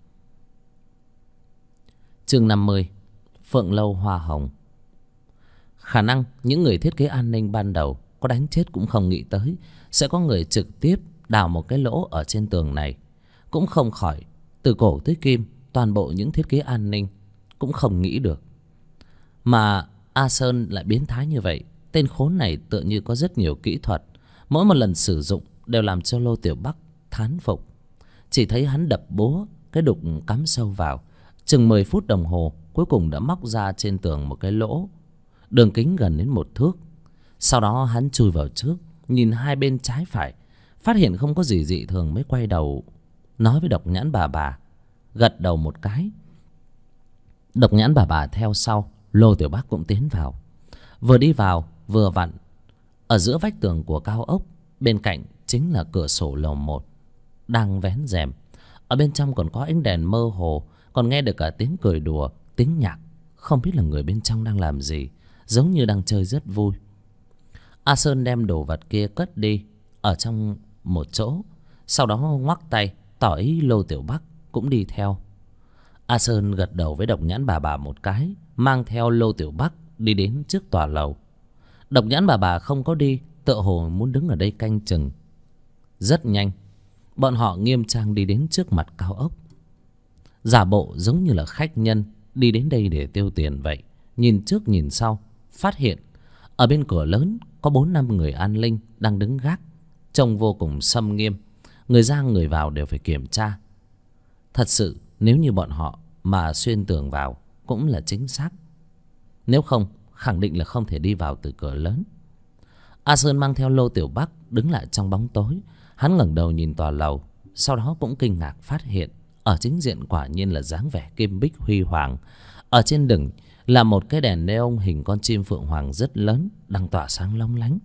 Chương 50. Phượng Lâu Hoa Hồng. Khả năng những người thiết kế an ninh ban đầu có đánh chết cũng không nghĩ tới sẽ có người trực tiếp đào một cái lỗ ở trên tường này. Cũng không khỏi, từ cổ tới kim, toàn bộ những thiết kế an ninh cũng không nghĩ được. Mà A Sơn lại biến thái như vậy. Tên khốn này tựa như có rất nhiều kỹ thuật, mỗi một lần sử dụng đều làm cho Lô Tiểu Bắc thán phục. Chỉ thấy hắn đập búa, cái đục cắm sâu vào, chừng 10 phút đồng hồ, cuối cùng đã móc ra trên tường một cái lỗ đường kính gần đến 1 thước. Sau đó hắn chui vào trước, nhìn hai bên trái phải, phát hiện không có gì dị thường mới quay đầu nói với Độc Nhãn bà, gật đầu một cái. Độc Nhãn bà theo sau. Lô Tiểu Bắc cũng tiến vào. Vừa đi vào vừa vặn ở giữa vách tường của cao ốc, bên cạnh chính là cửa sổ lầu 1 đang vén rèm. Ở bên trong còn có ánh đèn mơ hồ, còn nghe được cả tiếng cười đùa, tiếng nhạc. Không biết là người bên trong đang làm gì, giống như đang chơi rất vui. A Sơn đem đồ vật kia cất đi ở trong một chỗ, sau đó ngoắc tay tỏ ý Lô Tiểu Bắc cũng đi theo. A Sơn gật đầu với Độc Nhãn bà một cái, mang theo Lô Tiểu Bắc đi đến trước tòa lầu. Độc Nhãn bà không có đi, tựa hồ muốn đứng ở đây canh chừng. Rất nhanh, bọn họ nghiêm trang đi đến trước mặt cao ốc, giả bộ giống như là khách nhân đi đến đây để tiêu tiền vậy. Nhìn trước nhìn sau, phát hiện ở bên cửa lớn có 4-5 người an ninh đang đứng gác, trông vô cùng xâm nghiêm. Người ra người vào đều phải kiểm tra. Thật sự nếu như bọn họ mà xuyên tường vào cũng là chính xác. Nếu không khẳng định là không thể đi vào từ cửa lớn. A Sơn mang theo Lô Tiểu Bắc đứng lại trong bóng tối. Hắn ngẩng đầu nhìn tòa lầu, sau đó cũng kinh ngạc phát hiện ở chính diện quả nhiên là dáng vẻ kim bích huy hoàng. Ở trên đỉnh là một cái đèn neon hình con chim phượng hoàng rất lớn đang tỏa sáng lóng lánh.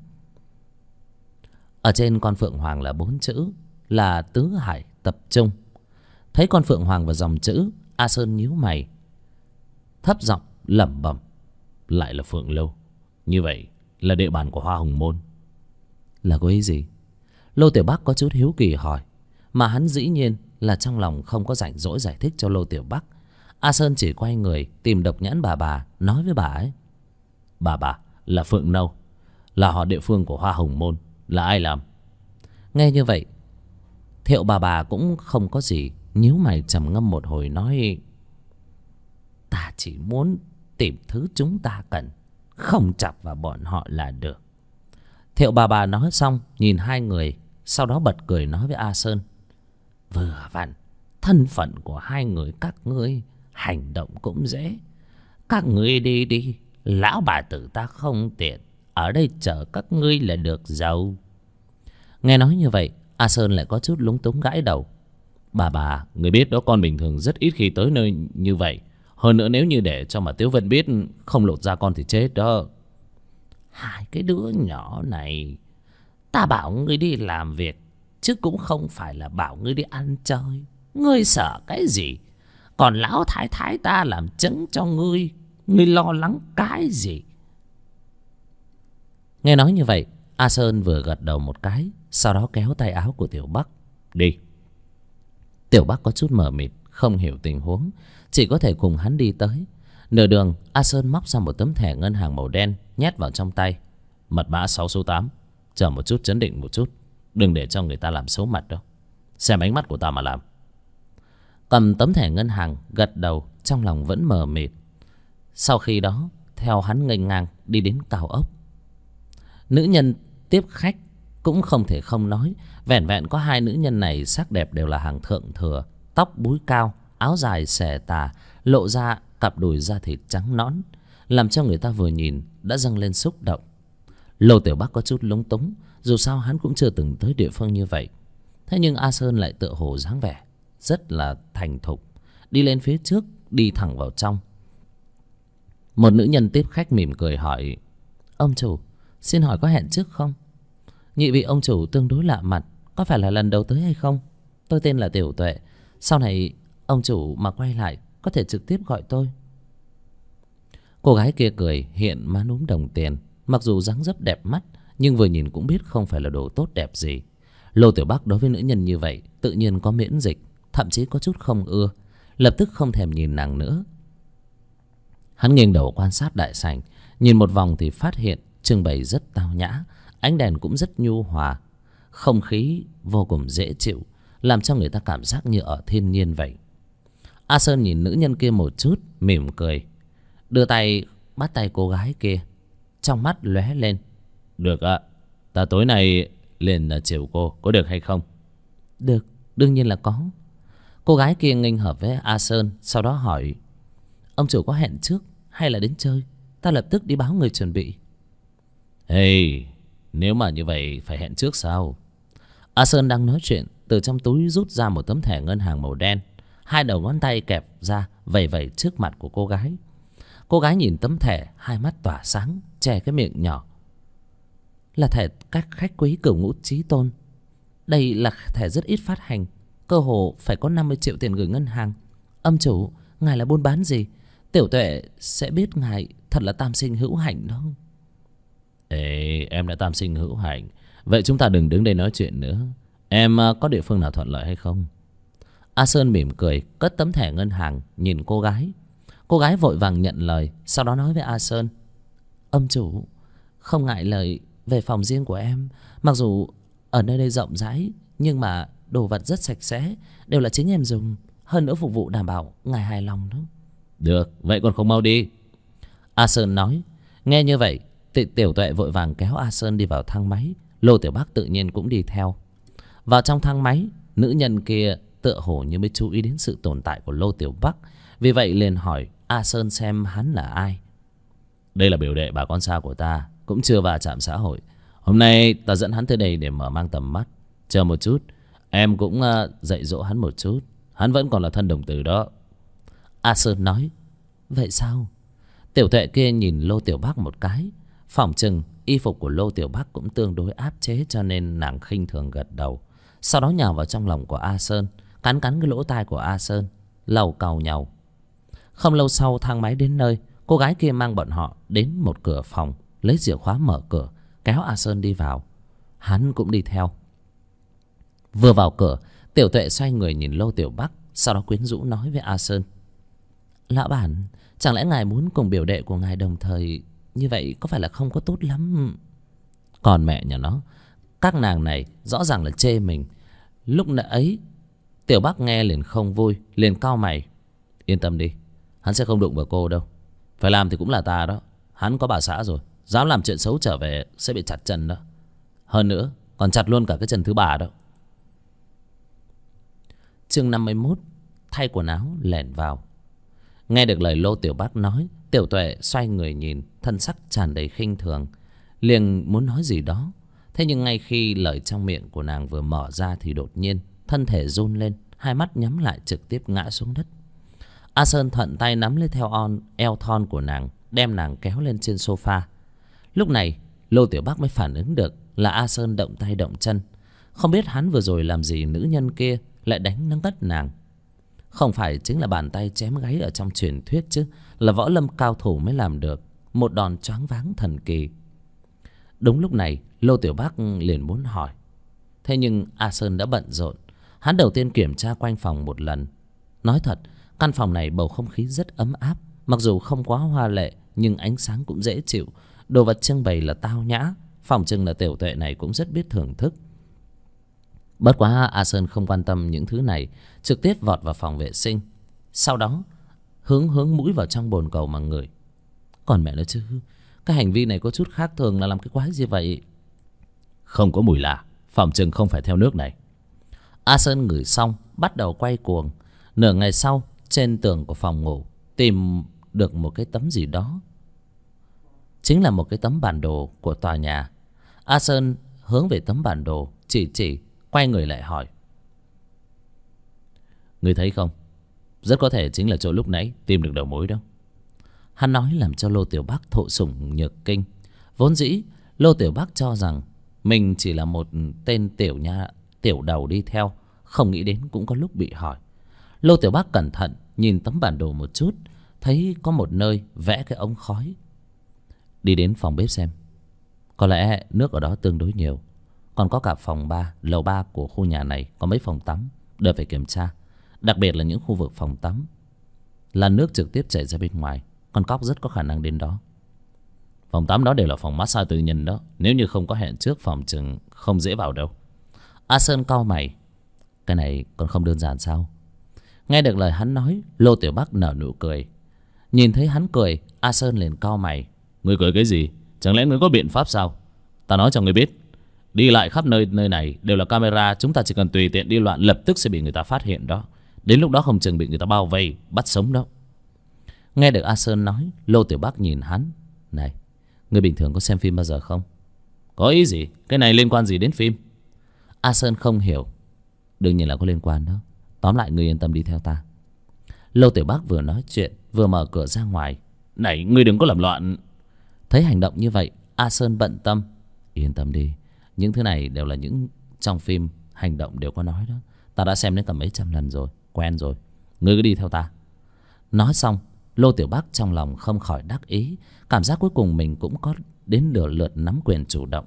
Ở trên con phượng hoàng là 4 chữ là Tứ Hải Tập Trung. Thấy con phượng hoàng và dòng chữ, A Sơn nhíu mày, thấp giọng lẩm bẩm: lại là Phượng Lâu, như vậy là địa bàn của Hoa Hồng Môn. Là có ý gì? Lô Tiểu Bắc có chút hiếu kỳ hỏi, mà hắn dĩ nhiên là trong lòng không có rảnh rỗi giải thích cho Lô Tiểu Bắc. A Sơn chỉ quay người tìm Độc Nhãn bà nói với bà ấy: bà là Phượng Nâu, là họ địa phương của Hoa Hồng Môn. Là ai làm? Nghe như vậy, Thiệu bà cũng không có gì, nhíu mày trầm ngâm một hồi nói: ta chỉ muốn tìm thứ chúng ta cần, không chọc vào bọn họ là được. Thiệu bà nói xong nhìn hai người, sau đó bật cười nói với A Sơn: vừa vặn thân phận của hai người các ngươi, hành động cũng dễ. Các ngươi đi đi, lão bà tử ta không tiện, ở đây chờ các ngươi là được giàu. Nghe nói như vậy, A Sơn lại có chút lúng túng gãi đầu: bà, người biết đó, con bình thường rất ít khi tới nơi như vậy. Hơn nữa nếu như để cho mà Tiếu Vân biết, không lột ra con thì chết đó. Hai cái đứa nhỏ này, ta bảo ngươi đi làm việc, chứ cũng không phải là bảo ngươi đi ăn chơi. Ngươi sợ cái gì? Còn lão thái thái ta làm chứng cho ngươi, ngươi lo lắng cái gì? Nghe nói như vậy, A Sơn vừa gật đầu một cái, sau đó kéo tay áo của Tiểu Bắc: đi. Tiểu Bắc có chút mờ mịt, không hiểu tình huống, chỉ có thể cùng hắn đi tới. Nửa đường, A Sơn móc ra một tấm thẻ ngân hàng màu đen nhét vào trong tay: mật mã 6 số 8. Chờ một chút, chấn định một chút, đừng để cho người ta làm xấu mặt đâu. Xem ánh mắt của ta mà làm. Cầm tấm thẻ ngân hàng gật đầu, trong lòng vẫn mờ mịt. Sau khi đó theo hắn nghênh ngang đi đến cao ốc. Nữ nhân tiếp khách cũng không thể không nói, vẻn vẹn có hai nữ nhân này sắc đẹp đều là hàng thượng thừa, tóc búi cao, áo dài xẻ tà, lộ ra cặp đùi da thịt trắng nõn, làm cho người ta vừa nhìn đã dâng lên xúc động. Lô Tiểu Bắc có chút lúng túng, dù sao hắn cũng chưa từng tới địa phương như vậy. Thế nhưng A Sơn lại tựa hồ dáng vẻ rất là thành thục, đi lên phía trước, đi thẳng vào trong. Một nữ nhân tiếp khách mỉm cười hỏi: ông chủ, xin hỏi có hẹn trước không? Nhị vị ông chủ tương đối lạ mặt, có phải là lần đầu tới hay không? Tôi tên là Tiểu Tuệ, sau này ông chủ mà quay lại có thể trực tiếp gọi tôi. Cô gái kia cười hiện má núm đồng tiền, mặc dù dáng dấp đẹp mắt nhưng vừa nhìn cũng biết không phải là đồ tốt đẹp gì. Lô Tiểu Bắc đối với nữ nhân như vậy tự nhiên có miễn dịch, thậm chí có chút không ưa, lập tức không thèm nhìn nàng nữa. Hắn nghiêng đầu quan sát đại sảnh, nhìn một vòng thì phát hiện trưng bày rất tao nhã, ánh đèn cũng rất nhu hòa, không khí vô cùng dễ chịu, làm cho người ta cảm giác như ở thiên nhiên vậy. A Sơn nhìn nữ nhân kia một chút, mỉm cười, đưa tay bắt tay cô gái kia, trong mắt lóe lên: được ạ, ta tối nay liền chiều cô, có được hay không? Được, đương nhiên là có. Cô gái kia nghênh hợp với A Sơn, sau đó hỏi: ông chủ có hẹn trước hay là đến chơi? Ta lập tức đi báo người chuẩn bị. Hey, nếu mà như vậy phải hẹn trước sao? A Sơn đang nói chuyện, từ trong túi rút ra một tấm thẻ ngân hàng màu đen, hai đầu ngón tay kẹp ra vẩy vẩy trước mặt của cô gái. Cô gái nhìn tấm thẻ, hai mắt tỏa sáng, che cái miệng nhỏ: là thẻ các khách quý Cửu Ngũ Chí Tôn. Đây là thẻ rất ít phát hành, cơ hồ phải có 50 triệu tiền gửi ngân hàng. Ông chủ, ngài là buôn bán gì? Tiểu Tuệ sẽ biết ngài thật là tam sinh hữu hạnh đó. Ê, em đã tam sinh hữu hạnh, vậy chúng ta đừng đứng đây nói chuyện nữa. Em có địa phương nào thuận lợi hay không? A Sơn mỉm cười, cất tấm thẻ ngân hàng nhìn cô gái. Cô gái vội vàng nhận lời, sau đó nói với A Sơn: ông chủ, không ngại lời về phòng riêng của em. Mặc dù ở nơi đây rộng rãi, nhưng mà đồ vật rất sạch sẽ, đều là chính em dùng. Hơn nữa phục vụ đảm bảo ngài hài lòng đó. Được, vậy còn không mau đi. A Sơn nói. Nghe như vậy, Tiểu Tuệ vội vàng kéo A Sơn đi vào thang máy. Lô Tiểu Bắc tự nhiên cũng đi theo. Vào trong thang máy, nữ nhân kia tựa hồ như mới chú ý đến sự tồn tại của Lô Tiểu Bắc, vì vậy liền hỏi A Sơn xem hắn là ai. Đây là biểu đệ bà con xa của ta, cũng chưa va chạm xã hội. Hôm nay ta dẫn hắn tới đây để mở mang tầm mắt. Chờ một chút, em cũng dạy dỗ hắn một chút. Hắn vẫn còn là thân đồng tử đó. A Sơn nói. Vậy sao? Tiểu Tuệ kia nhìn Lô Tiểu Bắc một cái. Phỏng chừng y phục của Lô Tiểu Bắc cũng tương đối áp chế, cho nên nàng khinh thường gật đầu. Sau đó nhào vào trong lòng của A Sơn, cắn cắn cái lỗ tai của A Sơn, lầu càu nhàu. Không lâu sau, thang máy đến nơi. Cô gái kia mang bọn họ đến một cửa phòng, lấy chìa khóa mở cửa, kéo A Sơn đi vào. Hắn cũng đi theo. Vừa vào cửa, Tiểu Tuệ xoay người nhìn Lô Tiểu Bắc, sau đó quyến rũ nói với A Sơn. Lão bản, chẳng lẽ ngài muốn cùng biểu đệ của ngài đồng thời? Như vậy có phải là không có tốt lắm? Còn mẹ nhà nó, các nàng này rõ ràng là chê mình. Lúc nãy ấy Tiểu Bắc nghe liền không vui, liền cau mày. Yên tâm đi, hắn sẽ không đụng vào cô đâu. Phải làm thì cũng là ta đó. Hắn có bà xã rồi, dám làm chuyện xấu trở về sẽ bị chặt chân đó. Hơn nữa còn chặt luôn cả cái chân thứ ba đó. Chương 51. Thay quần áo lẻn vào. Nghe được lời Lô Tiểu Bắc nói, Tiểu Tuệ xoay người nhìn, thân sắc tràn đầy khinh thường, liền muốn nói gì đó. Thế nhưng ngay khi lời trong miệng của nàng vừa mở ra thì đột nhiên thân thể run lên, hai mắt nhắm lại, trực tiếp ngã xuống đất. A Sơn thuận tay nắm lấy theo eo thon của nàng, đem nàng kéo lên trên sofa. Lúc này Lô Tiểu Bắc mới phản ứng được là A Sơn động tay động chân. Không biết hắn vừa rồi làm gì nữ nhân kia lại đánh nâng ngất nàng. Không phải chính là bàn tay chém gáy ở trong truyền thuyết chứ, là võ lâm cao thủ mới làm được. Một đòn choáng váng thần kỳ. Đúng lúc này Lô Tiểu Bắc liền muốn hỏi, thế nhưng A Sơn đã bận rộn. Hắn đầu tiên kiểm tra quanh phòng một lần. Nói thật, căn phòng này bầu không khí rất ấm áp. Mặc dù không quá hoa lệ, nhưng ánh sáng cũng dễ chịu. Đồ vật trưng bày là tao nhã. Phòng trưng là Tiểu Tuệ này cũng rất biết thưởng thức. Bất quá A Sơn không quan tâm những thứ này, trực tiếp vọt vào phòng vệ sinh. Sau đó hướng mũi vào trong bồn cầu mà ngửi. Còn mẹ nó chứ, cái hành vi này có chút khác thường, là làm cái quái gì vậy? Không có mùi lạ, phòng trừng không phải theo nước này. A Sơn ngửi xong bắt đầu quay cuồng. Nửa ngày sau, trên tường của phòng ngủ tìm được một cái tấm gì đó. Chính là một cái tấm bản đồ của tòa nhà. A Sơn hướng về tấm bản đồ, chỉ quay người lại hỏi. Người thấy không? Rất có thể chính là chỗ lúc nãy tìm được đầu mối đó. Hắn nói làm cho Lô Tiểu Bắc thụ sủng nhược kinh. Vốn dĩ Lô Tiểu Bắc cho rằng mình chỉ là một tên tiểu đầu đi theo, không nghĩ đến cũng có lúc bị hỏi. Lô Tiểu Bắc cẩn thận nhìn tấm bản đồ một chút, thấy có một nơi vẽ cái ống khói. Đi đến phòng bếp xem. Có lẽ nước ở đó tương đối nhiều. Còn có cả phòng 3, lầu 3 của khu nhà này có mấy phòng tắm, đều phải kiểm tra. Đặc biệt là những khu vực phòng tắm là nước trực tiếp chảy ra bên ngoài, con cóc rất có khả năng đến đó. Phòng tắm đó đều là phòng massage tư nhân đó. Nếu như không có hẹn trước, phòng chừng không dễ vào đâu. A Sơn cau mày. Cái này còn không đơn giản sao? Nghe được lời hắn nói, Lô Tiểu Bắc nở nụ cười. Nhìn thấy hắn cười, A Sơn liền cau mày. Ngươi cười cái gì? Chẳng lẽ ngươi có biện pháp sao? Ta nói cho ngươi biết, đi lại khắp nơi này đều là camera. Chúng ta chỉ cần tùy tiện đi loạn, lập tức sẽ bị người ta phát hiện đó. Đến lúc đó không chừng bị người ta bao vây, bắt sống đó. Nghe được A Sơn nói, Lô Tiểu Bắc nhìn hắn. Này, ngươi bình thường có xem phim bao giờ không? Có ý gì? Cái này liên quan gì đến phim? A Sơn không hiểu. Đương nhiên là có liên quan đó. Tóm lại ngươi yên tâm đi theo ta. Lô Tiểu Bắc vừa nói chuyện vừa mở cửa ra ngoài. Này, ngươi đừng có làm loạn. Thấy hành động như vậy, A Sơn bận tâm. Yên tâm đi, những thứ này đều là những trong phim hành động đều có nói đó. Ta đã xem đến cả mấy trăm lần rồi, quen rồi. Ngươi cứ đi theo ta. Nói xong, Lô Tiểu Bắc trong lòng không khỏi đắc ý. Cảm giác cuối cùng mình cũng có đến lượt nắm quyền chủ động.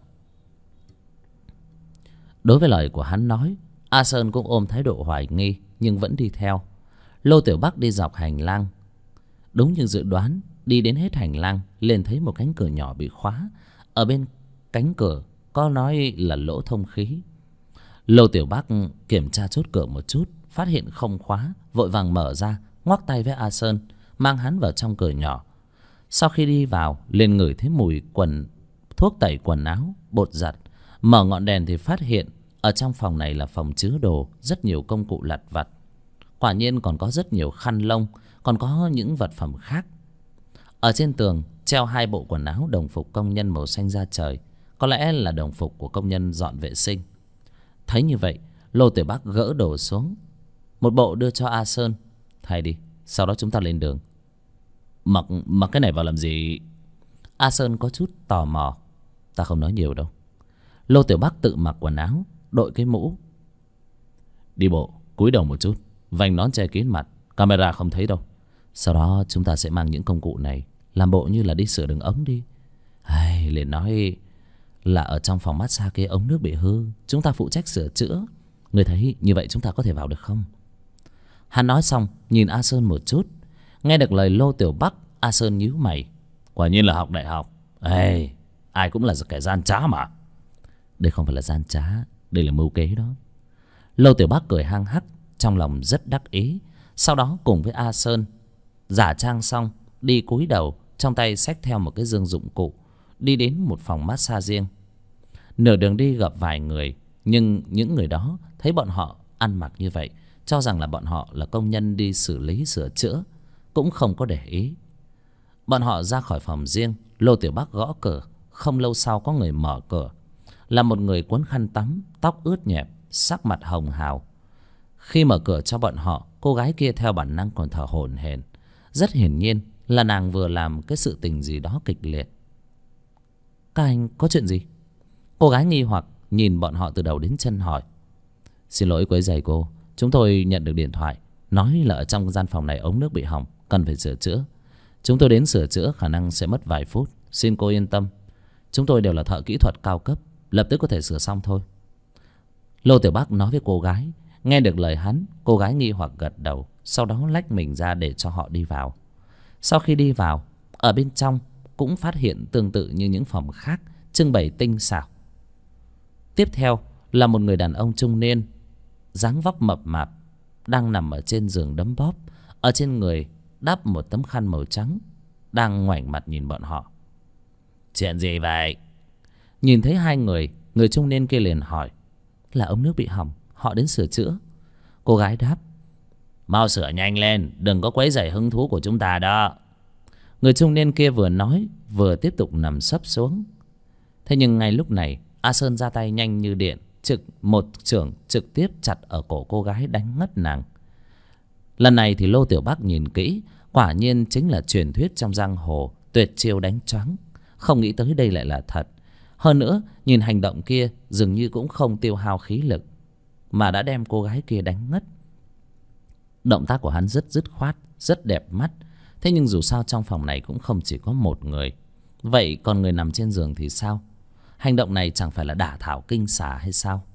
Đối với lời của hắn nói, A Sơn cũng ôm thái độ hoài nghi, nhưng vẫn đi theo. Lô Tiểu Bắc đi dọc hành lang. Đúng như dự đoán, đi đến hết hành lang liền thấy một cánh cửa nhỏ bị khóa. Ở bên cánh cửa có nói là lỗ thông khí. Lô Tiểu Bắc kiểm tra chốt cửa một chút, phát hiện không khóa, vội vàng mở ra, ngoắc tay với A Sơn, mang hắn vào trong cửa nhỏ. Sau khi đi vào, liền ngửi thấy mùi thuốc tẩy quần áo, bột giặt. Mở ngọn đèn thì phát hiện ở trong phòng này là phòng chứa đồ, rất nhiều công cụ lặt vặt. Quả nhiên còn có rất nhiều khăn lông, còn có những vật phẩm khác. Ở trên tường treo 2 bộ quần áo đồng phục công nhân màu xanh da trời, có lẽ là đồng phục của công nhân dọn vệ sinh. Thấy như vậy, Lô Tiểu Bắc gỡ đồ xuống, một bộ đưa cho A Sơn. Thay đi, sau đó chúng ta lên đường. Mặc cái này vào làm gì? A Sơn có chút tò mò. Ta không nói nhiều đâu. Lô Tiểu Bắc tự mặc quần áo, đội cái mũ. Đi bộ, cúi đầu một chút, vành nón che kín mặt, camera không thấy đâu. Sau đó chúng ta sẽ mang những công cụ này, làm bộ như là đi sửa đường ống đi. Liền nói là ở trong phòng massage kia ống nước bị hư, chúng ta phụ trách sửa chữa. Người thấy như vậy chúng ta có thể vào được không? Hắn nói xong nhìn A Sơn một chút. Nghe được lời Lô Tiểu Bắc, A Sơn nhíu mày. Quả nhiên là học đại học. Ai cũng là kẻ gian trá mà. Đây không phải là gian trá, đây là mưu kế đó. Lô Tiểu Bắc cười hăng hắc, trong lòng rất đắc ý. Sau đó cùng với A Sơn giả trang xong, đi cúi đầu, trong tay xách theo một cái dương dụng cụ, đi đến một phòng massage riêng. Nửa đường đi gặp vài người, nhưng những người đó thấy bọn họ ăn mặc như vậy, cho rằng là bọn họ là công nhân đi xử lý sửa chữa, cũng không có để ý. Bọn họ ra khỏi phòng riêng, Lô Tiểu Bắc gõ cửa. Không lâu sau có người mở cửa, là một người quấn khăn tắm, tóc ướt nhẹp, sắc mặt hồng hào. Khi mở cửa cho bọn họ, cô gái kia theo bản năng còn thở hổn hển. Rất hiển nhiên là nàng vừa làm cái sự tình gì đó kịch liệt. Các anh có chuyện gì? Cô gái nghi hoặc nhìn bọn họ từ đầu đến chân hỏi. Xin lỗi quấy rầy cô, chúng tôi nhận được điện thoại nói là ở trong gian phòng này ống nước bị hỏng, cần phải sửa chữa. Chúng tôi đến sửa chữa khả năng sẽ mất vài phút, xin cô yên tâm. Chúng tôi đều là thợ kỹ thuật cao cấp, lập tức có thể sửa xong thôi. Lô Tiểu Bắc nói với cô gái. Nghe được lời hắn, cô gái nghi hoặc gật đầu, sau đó lách mình ra để cho họ đi vào. Sau khi đi vào, ở bên trong cũng phát hiện tương tự như những phòng khác, trưng bày tinh xảo. Tiếp theo là một người đàn ông trung niên, dáng vóc mập mạp, đang nằm ở trên giường đấm bóp. Ở trên người đắp một tấm khăn màu trắng, đang ngoảnh mặt nhìn bọn họ. Chuyện gì vậy? Nhìn thấy hai người, người trung niên kia liền hỏi. Là ống nước bị hỏng, họ đến sửa chữa. Cô gái đáp. Mau sửa nhanh lên, đừng có quấy rầy hứng thú của chúng ta đó. Người trung niên kia vừa nói vừa tiếp tục nằm sấp xuống. Thế nhưng ngay lúc này, A Sơn ra tay nhanh như điện, một chưởng trực tiếp chặt ở cổ cô gái, đánh ngất nàng. Lần này thì Lô Tiểu Bắc nhìn kỹ, quả nhiên chính là truyền thuyết trong giang hồ, tuyệt chiêu đánh choáng. Không nghĩ tới đây lại là thật. Hơn nữa, nhìn hành động kia dường như cũng không tiêu hao khí lực, mà đã đem cô gái kia đánh ngất. Động tác của hắn rất dứt khoát, rất đẹp mắt. Thế nhưng dù sao trong phòng này cũng không chỉ có một người. Vậy còn người nằm trên giường thì sao? Hành động này chẳng phải là đả thảo kinh xà hay sao?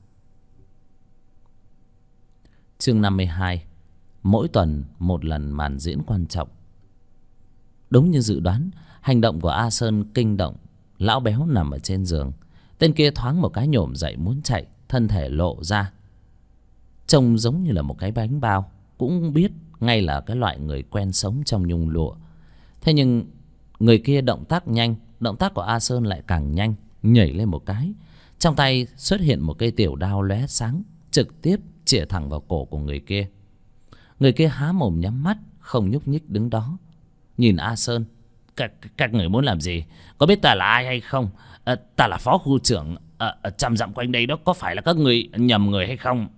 Chương 52. Mỗi tuần một lần màn diễn quan trọng. Đúng như dự đoán, hành động của A Sơn kinh động lão béo nằm ở trên giường. Tên kia thoáng một cái nhổm dậy muốn chạy, thân thể lộ ra, trông giống như là một cái bánh bao, cũng biết ngay là cái loại người quen sống trong nhung lụa. Thế nhưng người kia động tác nhanh, động tác của A Sơn lại càng nhanh, nhảy lên một cái, trong tay xuất hiện một cây tiểu đao lóe sáng, trực tiếp chĩa thẳng vào cổ của người kia. Người kia há mồm nhắm mắt, không nhúc nhích đứng đó, nhìn A Sơn. Các người muốn làm gì? Có biết ta là ai hay không? Ta là phó khu trưởng. 100 dặm quanh đây đó, có phải là các người nhầm người hay không?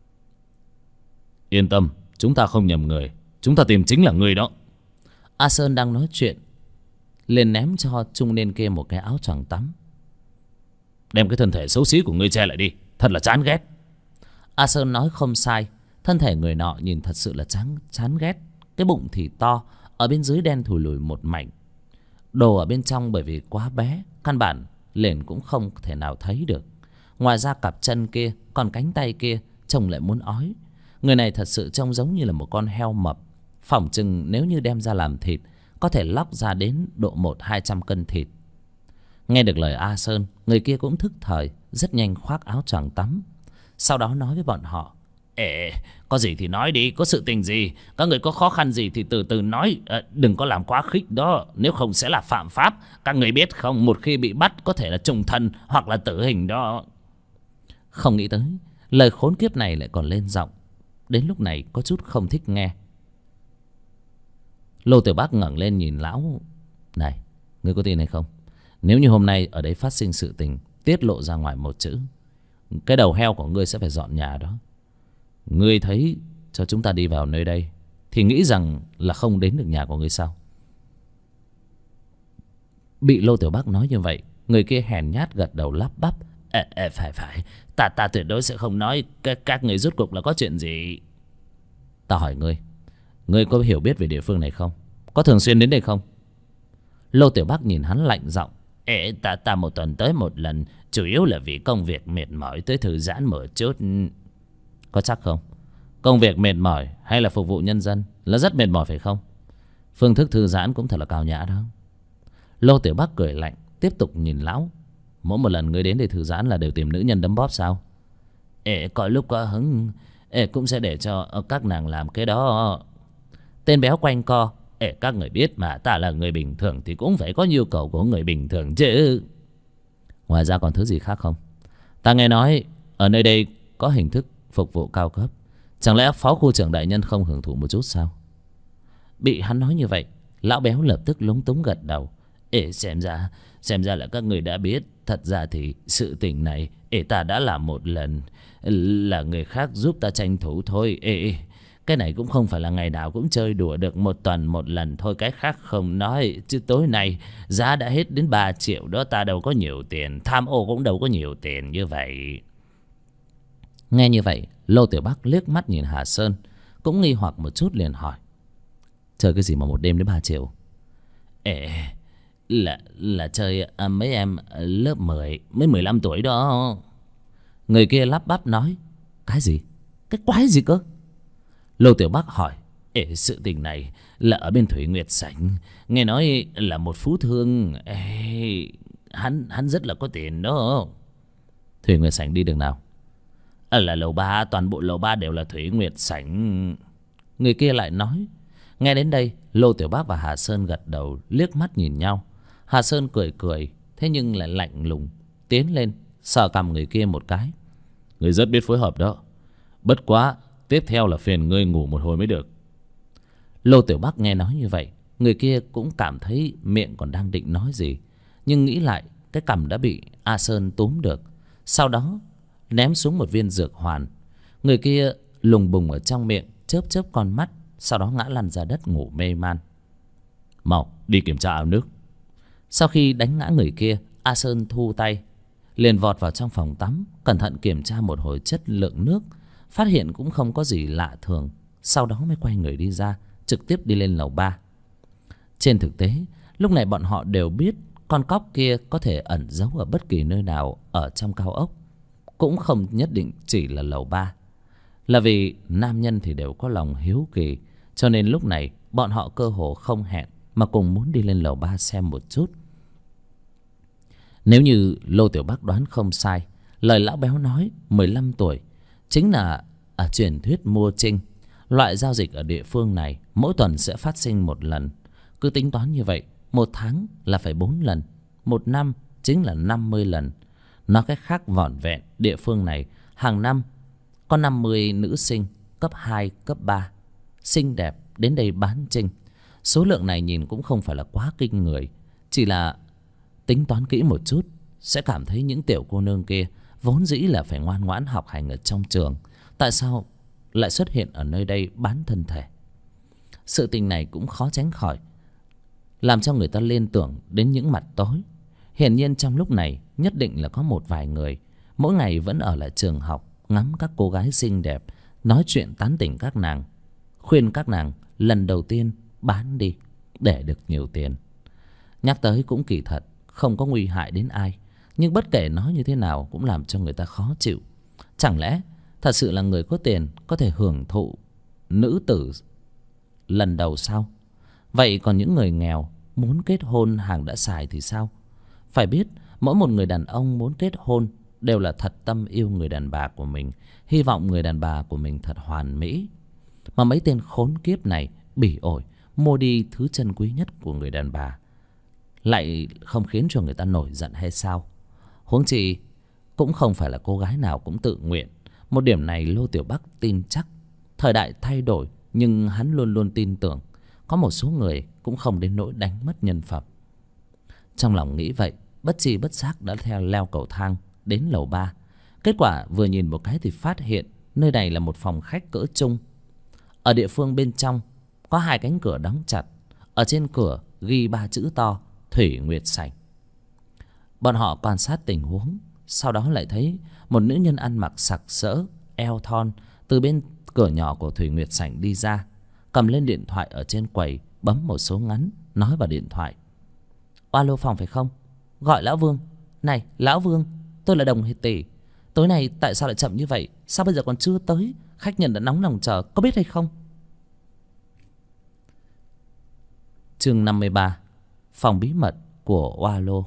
Yên tâm, chúng ta không nhầm người, chúng ta tìm chính là người đó. A Sơn đang nói chuyện, liền ném cho trung niên kia một cái áo choàng tắm. Đem cái thân thể xấu xí của ngươi che lại đi, thật là chán ghét. A Sơn nói không sai, thân thể người nọ nhìn thật sự là chán ghét. Cái bụng thì to, ở bên dưới đen thùi lùi một mảnh. Đồ ở bên trong bởi vì quá bé, căn bản liền cũng không thể nào thấy được. Ngoài ra cặp chân kia, còn cánh tay kia trông lại muốn ói. Người này thật sự trông giống như là một con heo mập. Phỏng chừng nếu như đem ra làm thịt, có thể lóc ra đến độ 100-200 cân thịt. Nghe được lời A Sơn, người kia cũng thức thời, rất nhanh khoác áo choàng tắm. Sau đó nói với bọn họ. Có gì thì nói đi, có sự tình gì, các người có khó khăn gì thì từ từ nói, đừng có làm quá khích đó, nếu không sẽ là phạm pháp. Các người biết không, một khi bị bắt có thể là trùng thân hoặc là tử hình đó. Không nghĩ tới lời khốn kiếp này lại còn lên giọng, đến lúc này có chút không thích nghe. Lô Tiểu Bắc ngẩng lên nhìn lão. Này, ngươi có tin hay không? Nếu như hôm nay ở đấy phát sinh sự tình, tiết lộ ra ngoài một chữ, cái đầu heo của ngươi sẽ phải dọn nhà đó. Ngươi thấy cho chúng ta đi vào nơi đây thì nghĩ rằng là không đến được nhà của ngươi sao? Bị Lô Tiểu Bắc nói như vậy, người kia hèn nhát gật đầu lắp bắp. Phải, ta tuyệt đối sẽ không nói. Các người rốt cuộc là có chuyện gì? Ta hỏi ngươi, ngươi có hiểu biết về địa phương này không? Có thường xuyên đến đây không? Lô Tiểu Bắc nhìn hắn lạnh giọng. Ta một tuần tới một lần, chủ yếu là vì công việc mệt mỏi, tới thư giãn một chút. Có chắc không? Công việc mệt mỏi hay là phục vụ nhân dân là rất mệt mỏi phải không? Phương thức thư giãn cũng thật là cao nhã đó. Lô Tiểu Bắc cười lạnh, tiếp tục nhìn lão. Mỗi một lần ngươi đến để thư giãn là đều tìm nữ nhân đấm bóp sao? Có lúc có hứng, cũng sẽ để cho các nàng làm cái đó. Tên béo quanh co. Các người biết mà, ta là người bình thường thì cũng phải có nhu cầu của người bình thường chứ. Ngoài ra còn thứ gì khác không? Ta nghe nói ở nơi đây có hình thức phục vụ cao cấp. Chẳng lẽ phó khu trưởng đại nhân không hưởng thụ một chút sao? Bị hắn nói như vậy, lão béo lập tức lúng túng gật đầu. Xem ra là các người đã biết. Thật ra thì sự tình này ta đã làm một lần, là người khác giúp ta tranh thủ thôi. Cái này cũng không phải là ngày nào cũng chơi đùa được, một tuần một lần thôi. Cái khác không nói, chứ tối nay giá đã hết đến 3 triệu đó. Ta đâu có nhiều tiền, tham ô cũng đâu có nhiều tiền như vậy. Nghe như vậy, Lô Tiểu Bắc liếc mắt nhìn Hà Sơn, cũng nghi hoặc một chút liền hỏi. Chơi cái gì mà một đêm đến 3 triệu? Là chơi mấy em lớp 10 mới 15 tuổi đó. Người kia lắp bắp nói. Cái gì? Cái quái gì cơ? Lô Tiểu Bắc hỏi. Sự tình này là ở bên Thủy Nguyệt Sảnh. Nghe nói là một phú thương. Hắn rất là có tiền đó. Thủy Nguyệt Sảnh đi đường nào? Là lầu 3. Toàn bộ lầu 3 đều là Thủy Nguyệt Sảnh. Người kia lại nói. Nghe đến đây, Lô Tiểu Bắc và Hà Sơn gật đầu liếc mắt nhìn nhau. Hà Sơn cười cười, thế nhưng lại lạnh lùng tiến lên sờ cằm người kia một cái. Người rất biết phối hợp đó. Bất quá tiếp theo là phiền ngươi ngủ một hồi mới được. Lô Tiểu Bắc nghe nói như vậy, người kia cũng cảm thấy miệng còn đang định nói gì, nhưng nghĩ lại cái cằm đã bị A Sơn túm được. Sau đó ném xuống một viên dược hoàn. Người kia lùng bùng ở trong miệng, chớp chớp con mắt, sau đó ngã lăn ra đất ngủ mê man. Mau đi kiểm tra ao nước. Sau khi đánh ngã người kia, A Sơn thu tay, liền vọt vào trong phòng tắm, cẩn thận kiểm tra một hồi chất lượng nước, phát hiện cũng không có gì lạ thường. Sau đó mới quay người đi ra, trực tiếp đi lên lầu 3. Trên thực tế, lúc này bọn họ đều biết con cóc kia có thể ẩn giấu ở bất kỳ nơi nào ở trong cao ốc, cũng không nhất định chỉ là lầu 3. Là vì nam nhân thì đều có lòng hiếu kỳ, cho nên lúc này bọn họ cơ hồ không hẹn mà cùng muốn đi lên lầu 3 xem một chút. Nếu như Lô Tiểu Bắc đoán không sai, lời lão béo nói 15 tuổi chính là truyền thuyết mua trinh. Loại giao dịch ở địa phương này mỗi tuần sẽ phát sinh một lần. Cứ tính toán như vậy, một tháng là phải 4 lần, một năm chính là 50 lần. Nói cách khác vỏn vẹn, địa phương này hàng năm có 50 nữ sinh cấp 2, cấp 3 xinh đẹp đến đây bán trinh. Số lượng này nhìn cũng không phải là quá kinh người, chỉ là tính toán kỹ một chút sẽ cảm thấy những tiểu cô nương kia vốn dĩ là phải ngoan ngoãn học hành ở trong trường, tại sao lại xuất hiện ở nơi đây bán thân thể? Sự tình này cũng khó tránh khỏi làm cho người ta liên tưởng đến những mặt tối. Hiển nhiên trong lúc này nhất định là có một vài người mỗi ngày vẫn ở lại trường học, ngắm các cô gái xinh đẹp, nói chuyện tán tỉnh các nàng, khuyên các nàng lần đầu tiên bán đi để được nhiều tiền. Nhắc tới cũng kỳ thật, không có nguy hại đến ai, nhưng bất kể nói như thế nào cũng làm cho người ta khó chịu. Chẳng lẽ thật sự là người có tiền có thể hưởng thụ nữ tử lần đầu sao? Vậy còn những người nghèo muốn kết hôn hàng đã xài thì sao? Phải biết mỗi một người đàn ông muốn kết hôn đều là thật tâm yêu người đàn bà của mình, hy vọng người đàn bà của mình thật hoàn mỹ. Mà mấy tên khốn kiếp này bỉ ổi mua đi thứ chân quý nhất của người đàn bà, lại không khiến cho người ta nổi giận hay sao? Huống chi cũng không phải là cô gái nào cũng tự nguyện. Một điểm này Lô Tiểu Bắc tin chắc. Thời đại thay đổi, nhưng hắn luôn luôn tin tưởng có một số người cũng không đến nỗi đánh mất nhân phẩm. Trong lòng nghĩ vậy, bất tri bất giác đã theo leo cầu thang đến lầu 3. Kết quả vừa nhìn một cái thì phát hiện nơi này là một phòng khách cỡ trung. Ở địa phương bên trong có 2 cánh cửa đóng chặt. Ở trên cửa ghi 3 chữ to: Thủy Nguyệt Sảnh. Bọn họ quan sát tình huống, sau đó lại thấy một nữ nhân ăn mặc sặc sỡ, eo thon từ bên cửa nhỏ của Thủy Nguyệt Sảnh đi ra, cầm lên điện thoại ở trên quầy, bấm một số ngắn, nói vào điện thoại: alo, phòng phải không? Gọi lão Vương. Này lão Vương, tôi là Đồng Tỷ. Tối nay tại sao lại chậm như vậy? Sao bây giờ còn chưa tới? Khách nhân đã nóng lòng chờ, có biết hay không? Chương 53. Phòng bí mật của Oa Lô.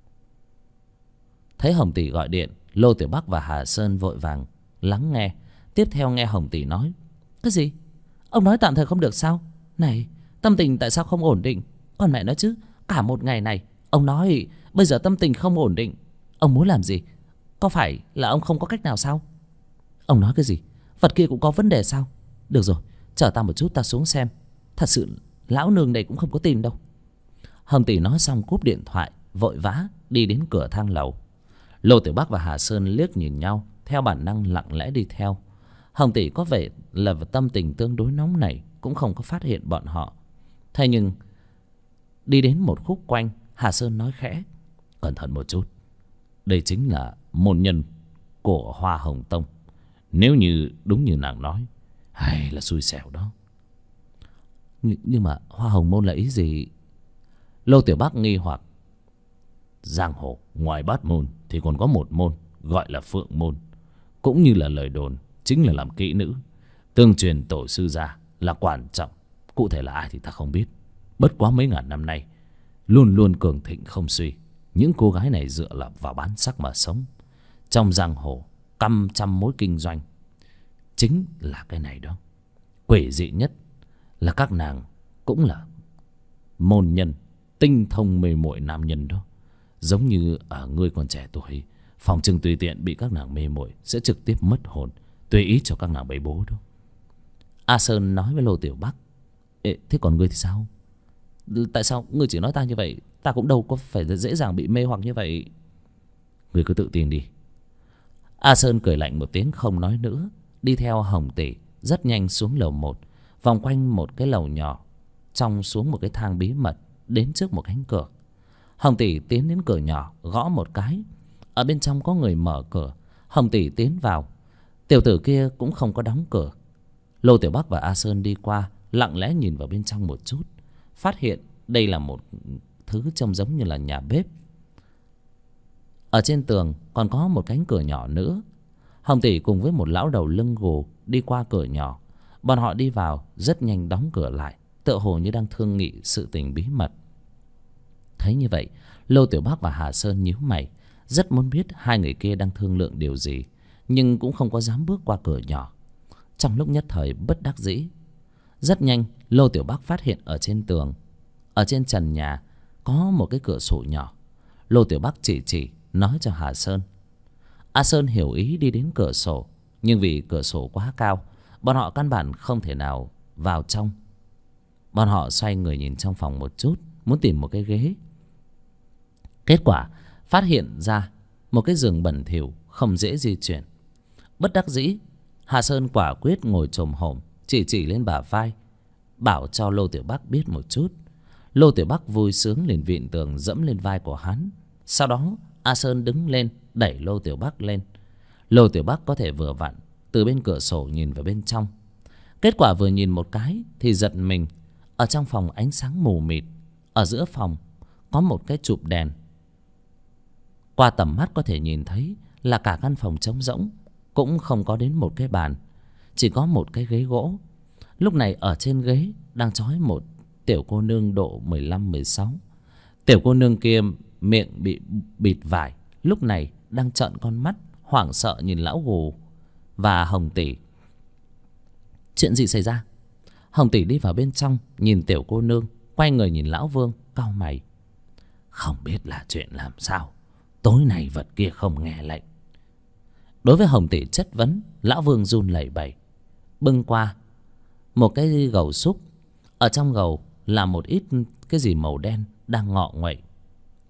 Thấy Hồng Tỷ gọi điện, Lô Tiểu Bắc và Hà Sơn vội vàng lắng nghe. Tiếp theo nghe Hồng Tỷ nói: cái gì? Ông nói tạm thời không được sao? Này, tâm tình tại sao không ổn định? Còn mẹ nói chứ, cả một ngày này ông nói bây giờ tâm tình không ổn định. Ông muốn làm gì? Có phải là ông không có cách nào sao? Ông nói cái gì? Vật kia cũng có vấn đề sao? Được rồi, chờ ta một chút, ta xuống xem. Thật sự lão nương này cũng không có tin đâu. Hồng Tỷ nói xong cúp điện thoại, vội vã đi đến cửa thang lầu. Lô Tiểu Bắc và Hà Sơn liếc nhìn nhau, theo bản năng lặng lẽ đi theo. Hồng Tỷ có vẻ là tâm tình tương đối nóng nảy, cũng không có phát hiện bọn họ. Thế nhưng đi đến một khúc quanh, Hà Sơn nói khẽ: cẩn thận một chút, đây chính là môn nhân của Hoa Hồng Tông. Nếu như đúng như nàng nói, hay là xui xẻo đó. Nhưng mà Hoa Hồng môn là ý gì? Lô Tiểu Bắc nghi hoặc. Giang hồ ngoài Bát môn thì còn có một môn gọi là Phượng môn, cũng như là lời đồn chính là làm kỹ nữ, tương truyền tổ sư gia là quan trọng. Cụ thể là ai thì ta không biết. Bất quá mấy ngàn năm nay luôn luôn cường thịnh không suy. Những cô gái này dựa là vào bán sắc mà sống. Trong giang hồ căm trăm mối kinh doanh chính là cái này đó. Quỷ dị nhất là các nàng cũng là môn nhân tinh thông mê muội nam nhân đó. Giống như ở ngươi còn trẻ tuổi, phòng chừng tùy tiện bị các nàng mê muội sẽ trực tiếp mất hồn, tùy ý cho các nàng bày bố đó. A Sơn nói với Lô Tiểu Bắc: ê, thế còn ngươi thì sao? Tại sao ngươi chỉ nói ta như vậy? Ta cũng đâu có phải dễ dàng bị mê hoặc như vậy. Ngươi cứ tự tin đi. A Sơn cười lạnh một tiếng không nói nữa, đi theo Hồng Tỷ rất nhanh xuống lầu 1, vòng quanh một cái lầu nhỏ, trong xuống một cái thang bí mật, đến trước một cánh cửa. Hồng Tỷ tiến đến cửa nhỏ, gõ một cái. Ở bên trong có người mở cửa. Hồng Tỷ tiến vào. Tiểu tử kia cũng không có đóng cửa. Lô Tiểu Bắc và A Sơn đi qua, lặng lẽ nhìn vào bên trong một chút, phát hiện đây là một thứ trông giống như là nhà bếp. Ở trên tường còn có một cánh cửa nhỏ nữa. Hồng Tỷ cùng với một lão đầu lưng gù đi qua cửa nhỏ. Bọn họ đi vào rất nhanh đóng cửa lại, tựa hồ như đang thương nghị sự tình bí mật. Thấy như vậy, Lô Tiểu Bắc và Hà Sơn nhíu mày, rất muốn biết hai người kia đang thương lượng điều gì, nhưng cũng không có dám bước qua cửa nhỏ. Trong lúc nhất thời bất đắc dĩ, rất nhanh Lô Tiểu Bắc phát hiện ở trên tường, ở trên trần nhà có một cái cửa sổ nhỏ. Lô Tiểu Bắc chỉ nói cho Hà Sơn. A Sơn hiểu ý đi đến cửa sổ, nhưng vì cửa sổ quá cao, bọn họ căn bản không thể nào vào trong. Bọn họ xoay người nhìn trong phòng một chút, muốn tìm một cái ghế. Kết quả phát hiện ra một cái giường bẩn thỉu không dễ di chuyển. Bất đắc dĩ, Hà Sơn quả quyết ngồi chồm hổm, chỉ lên bả vai, bảo cho Lô Tiểu Bắc biết một chút. Lô Tiểu Bắc vui sướng liền vịn tường dẫm lên vai của hắn. Sau đó A Sơn đứng lên đẩy Lô Tiểu Bắc lên. Lô Tiểu Bắc có thể vừa vặn từ bên cửa sổ nhìn vào bên trong. Kết quả vừa nhìn một cái thì giật mình. Ở trong phòng ánh sáng mù mịt, ở giữa phòng có một cái chụp đèn. Qua tầm mắt có thể nhìn thấy là cả căn phòng trống rỗng, cũng không có đến một cái bàn, chỉ có một cái ghế gỗ. Lúc này ở trên ghế đang trói một tiểu cô nương độ 15-16. Tiểu cô nương kia miệng bị bịt vải, lúc này đang trợn con mắt hoảng sợ nhìn lão gù và Hồng Tỷ. Chuyện gì xảy ra? Hồng Tỷ đi vào bên trong, nhìn tiểu cô nương, quay người nhìn lão Vương, cau mày. Không biết là chuyện làm sao, tối nay vật kia không nghe lệnh. Đối với Hồng Tỷ chất vấn, lão Vương run lẩy bẩy, bưng qua một cái gầu xúc. Ở trong gầu là một ít cái gì màu đen đang ngọ nguậy.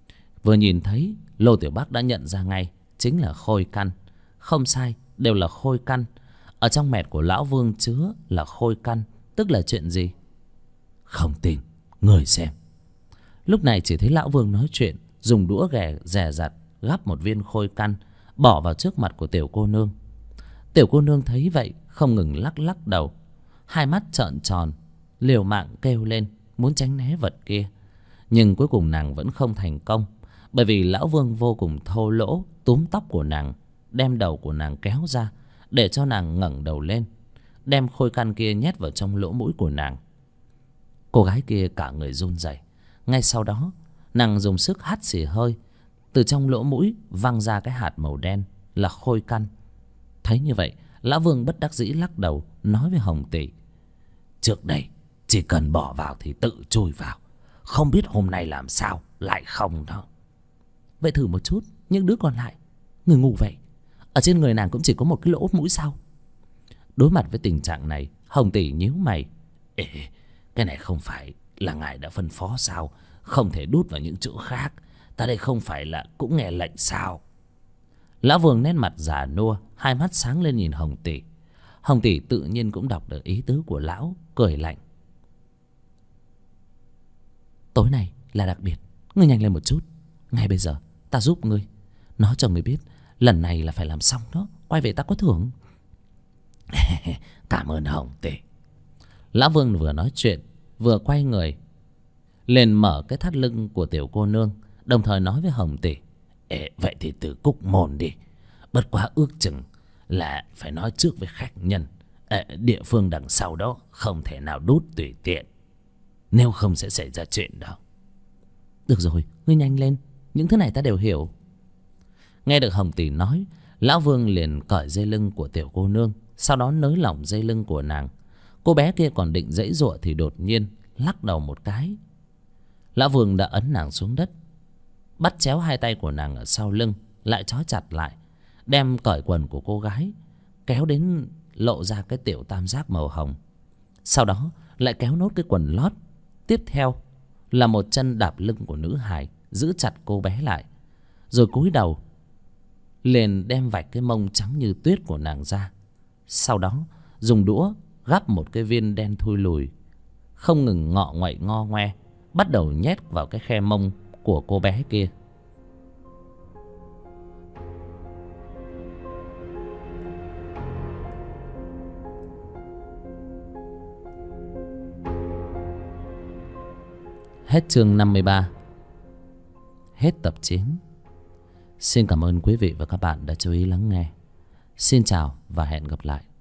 Vừa nhìn thấy, Lô Tiểu Bác đã nhận ra ngay, chính là khôi căn. Không sai, đều là khôi căn. Ở trong mẹt của lão Vương chứa là khôi căn. Tức là chuyện gì? Không tin, người xem. Lúc này chỉ thấy lão Vương nói chuyện, dùng đũa dè dặt gắp một viên khôi căn, bỏ vào trước mặt của tiểu cô nương. Tiểu cô nương thấy vậy không ngừng lắc lắc đầu, hai mắt trợn tròn, liều mạng kêu lên muốn tránh né vật kia. Nhưng cuối cùng nàng vẫn không thành công, bởi vì lão Vương vô cùng thô lỗ túm tóc của nàng, đem đầu của nàng kéo ra để cho nàng ngẩng đầu lên, đem khôi căn kia nhét vào trong lỗ mũi của nàng. Cô gái kia cả người run rẩy. Ngay sau đó nàng dùng sức hắt xì hơi, từ trong lỗ mũi văng ra cái hạt màu đen là khôi căn. Thấy như vậy, lão Vương bất đắc dĩ lắc đầu, nói với Hồng Tỷ: trước đây chỉ cần bỏ vào thì tự chui vào, không biết hôm nay làm sao lại không đó. Vậy thử một chút, những đứa còn lại, người ngu vậy, ở trên người nàng cũng chỉ có một cái lỗ mũi sao? Đối mặt với tình trạng này, Hồng Tỷ nhíu mày: ê, cái này không phải là ngài đã phân phó sao? Không thể đút vào những chỗ khác, ta đây không phải là cũng nghe lệnh sao? Lão Vương nét mặt già nua, hai mắt sáng lên nhìn Hồng Tỷ. Hồng Tỷ tự nhiên cũng đọc được ý tứ của lão, cười lạnh: tối nay là đặc biệt, ngươi nhanh lên một chút. Ngay bây giờ ta giúp ngươi, nói cho ngươi biết, lần này là phải làm xong đó, quay về ta có thưởng. Cảm ơn Hồng Tỷ. Lão Vương vừa nói chuyện vừa quay người liền mở cái thắt lưng của tiểu cô nương, đồng thời nói với Hồng Tỷ: vậy thì từ cúc môn đi, bất quá ước chừng là phải nói trước với khách nhân. Địa phương đằng sau đó không thể nào đút tùy tiện, nếu không sẽ xảy ra chuyện đó. Được rồi, ngươi nhanh lên, những thứ này ta đều hiểu. Nghe được Hồng Tỷ nói, lão Vương liền cởi dây lưng của tiểu cô nương, sau đó nới lỏng dây lưng của nàng. Cô bé kia còn định giãy giụa thì đột nhiên lắc đầu một cái. Lão Vương đã ấn nàng xuống đất, bắt chéo hai tay của nàng ở sau lưng, lại trói chặt lại, đem cởi quần của cô gái kéo đến lộ ra cái tiểu tam giác màu hồng. Sau đó lại kéo nốt cái quần lót. Tiếp theo là một chân đạp lưng của nữ hài, giữ chặt cô bé lại, rồi cúi đầu liền đem vạch cái mông trắng như tuyết của nàng ra. Sau đó dùng đũa gắp một cái viên đen thui lùi, không ngừng ngọ ngoậy ngo ngoe, bắt đầu nhét vào cái khe mông của cô bé kia. Hết chương 53. Hết tập 9. Xin cảm ơn quý vị và các bạn đã chú ý lắng nghe. Xin chào và hẹn gặp lại.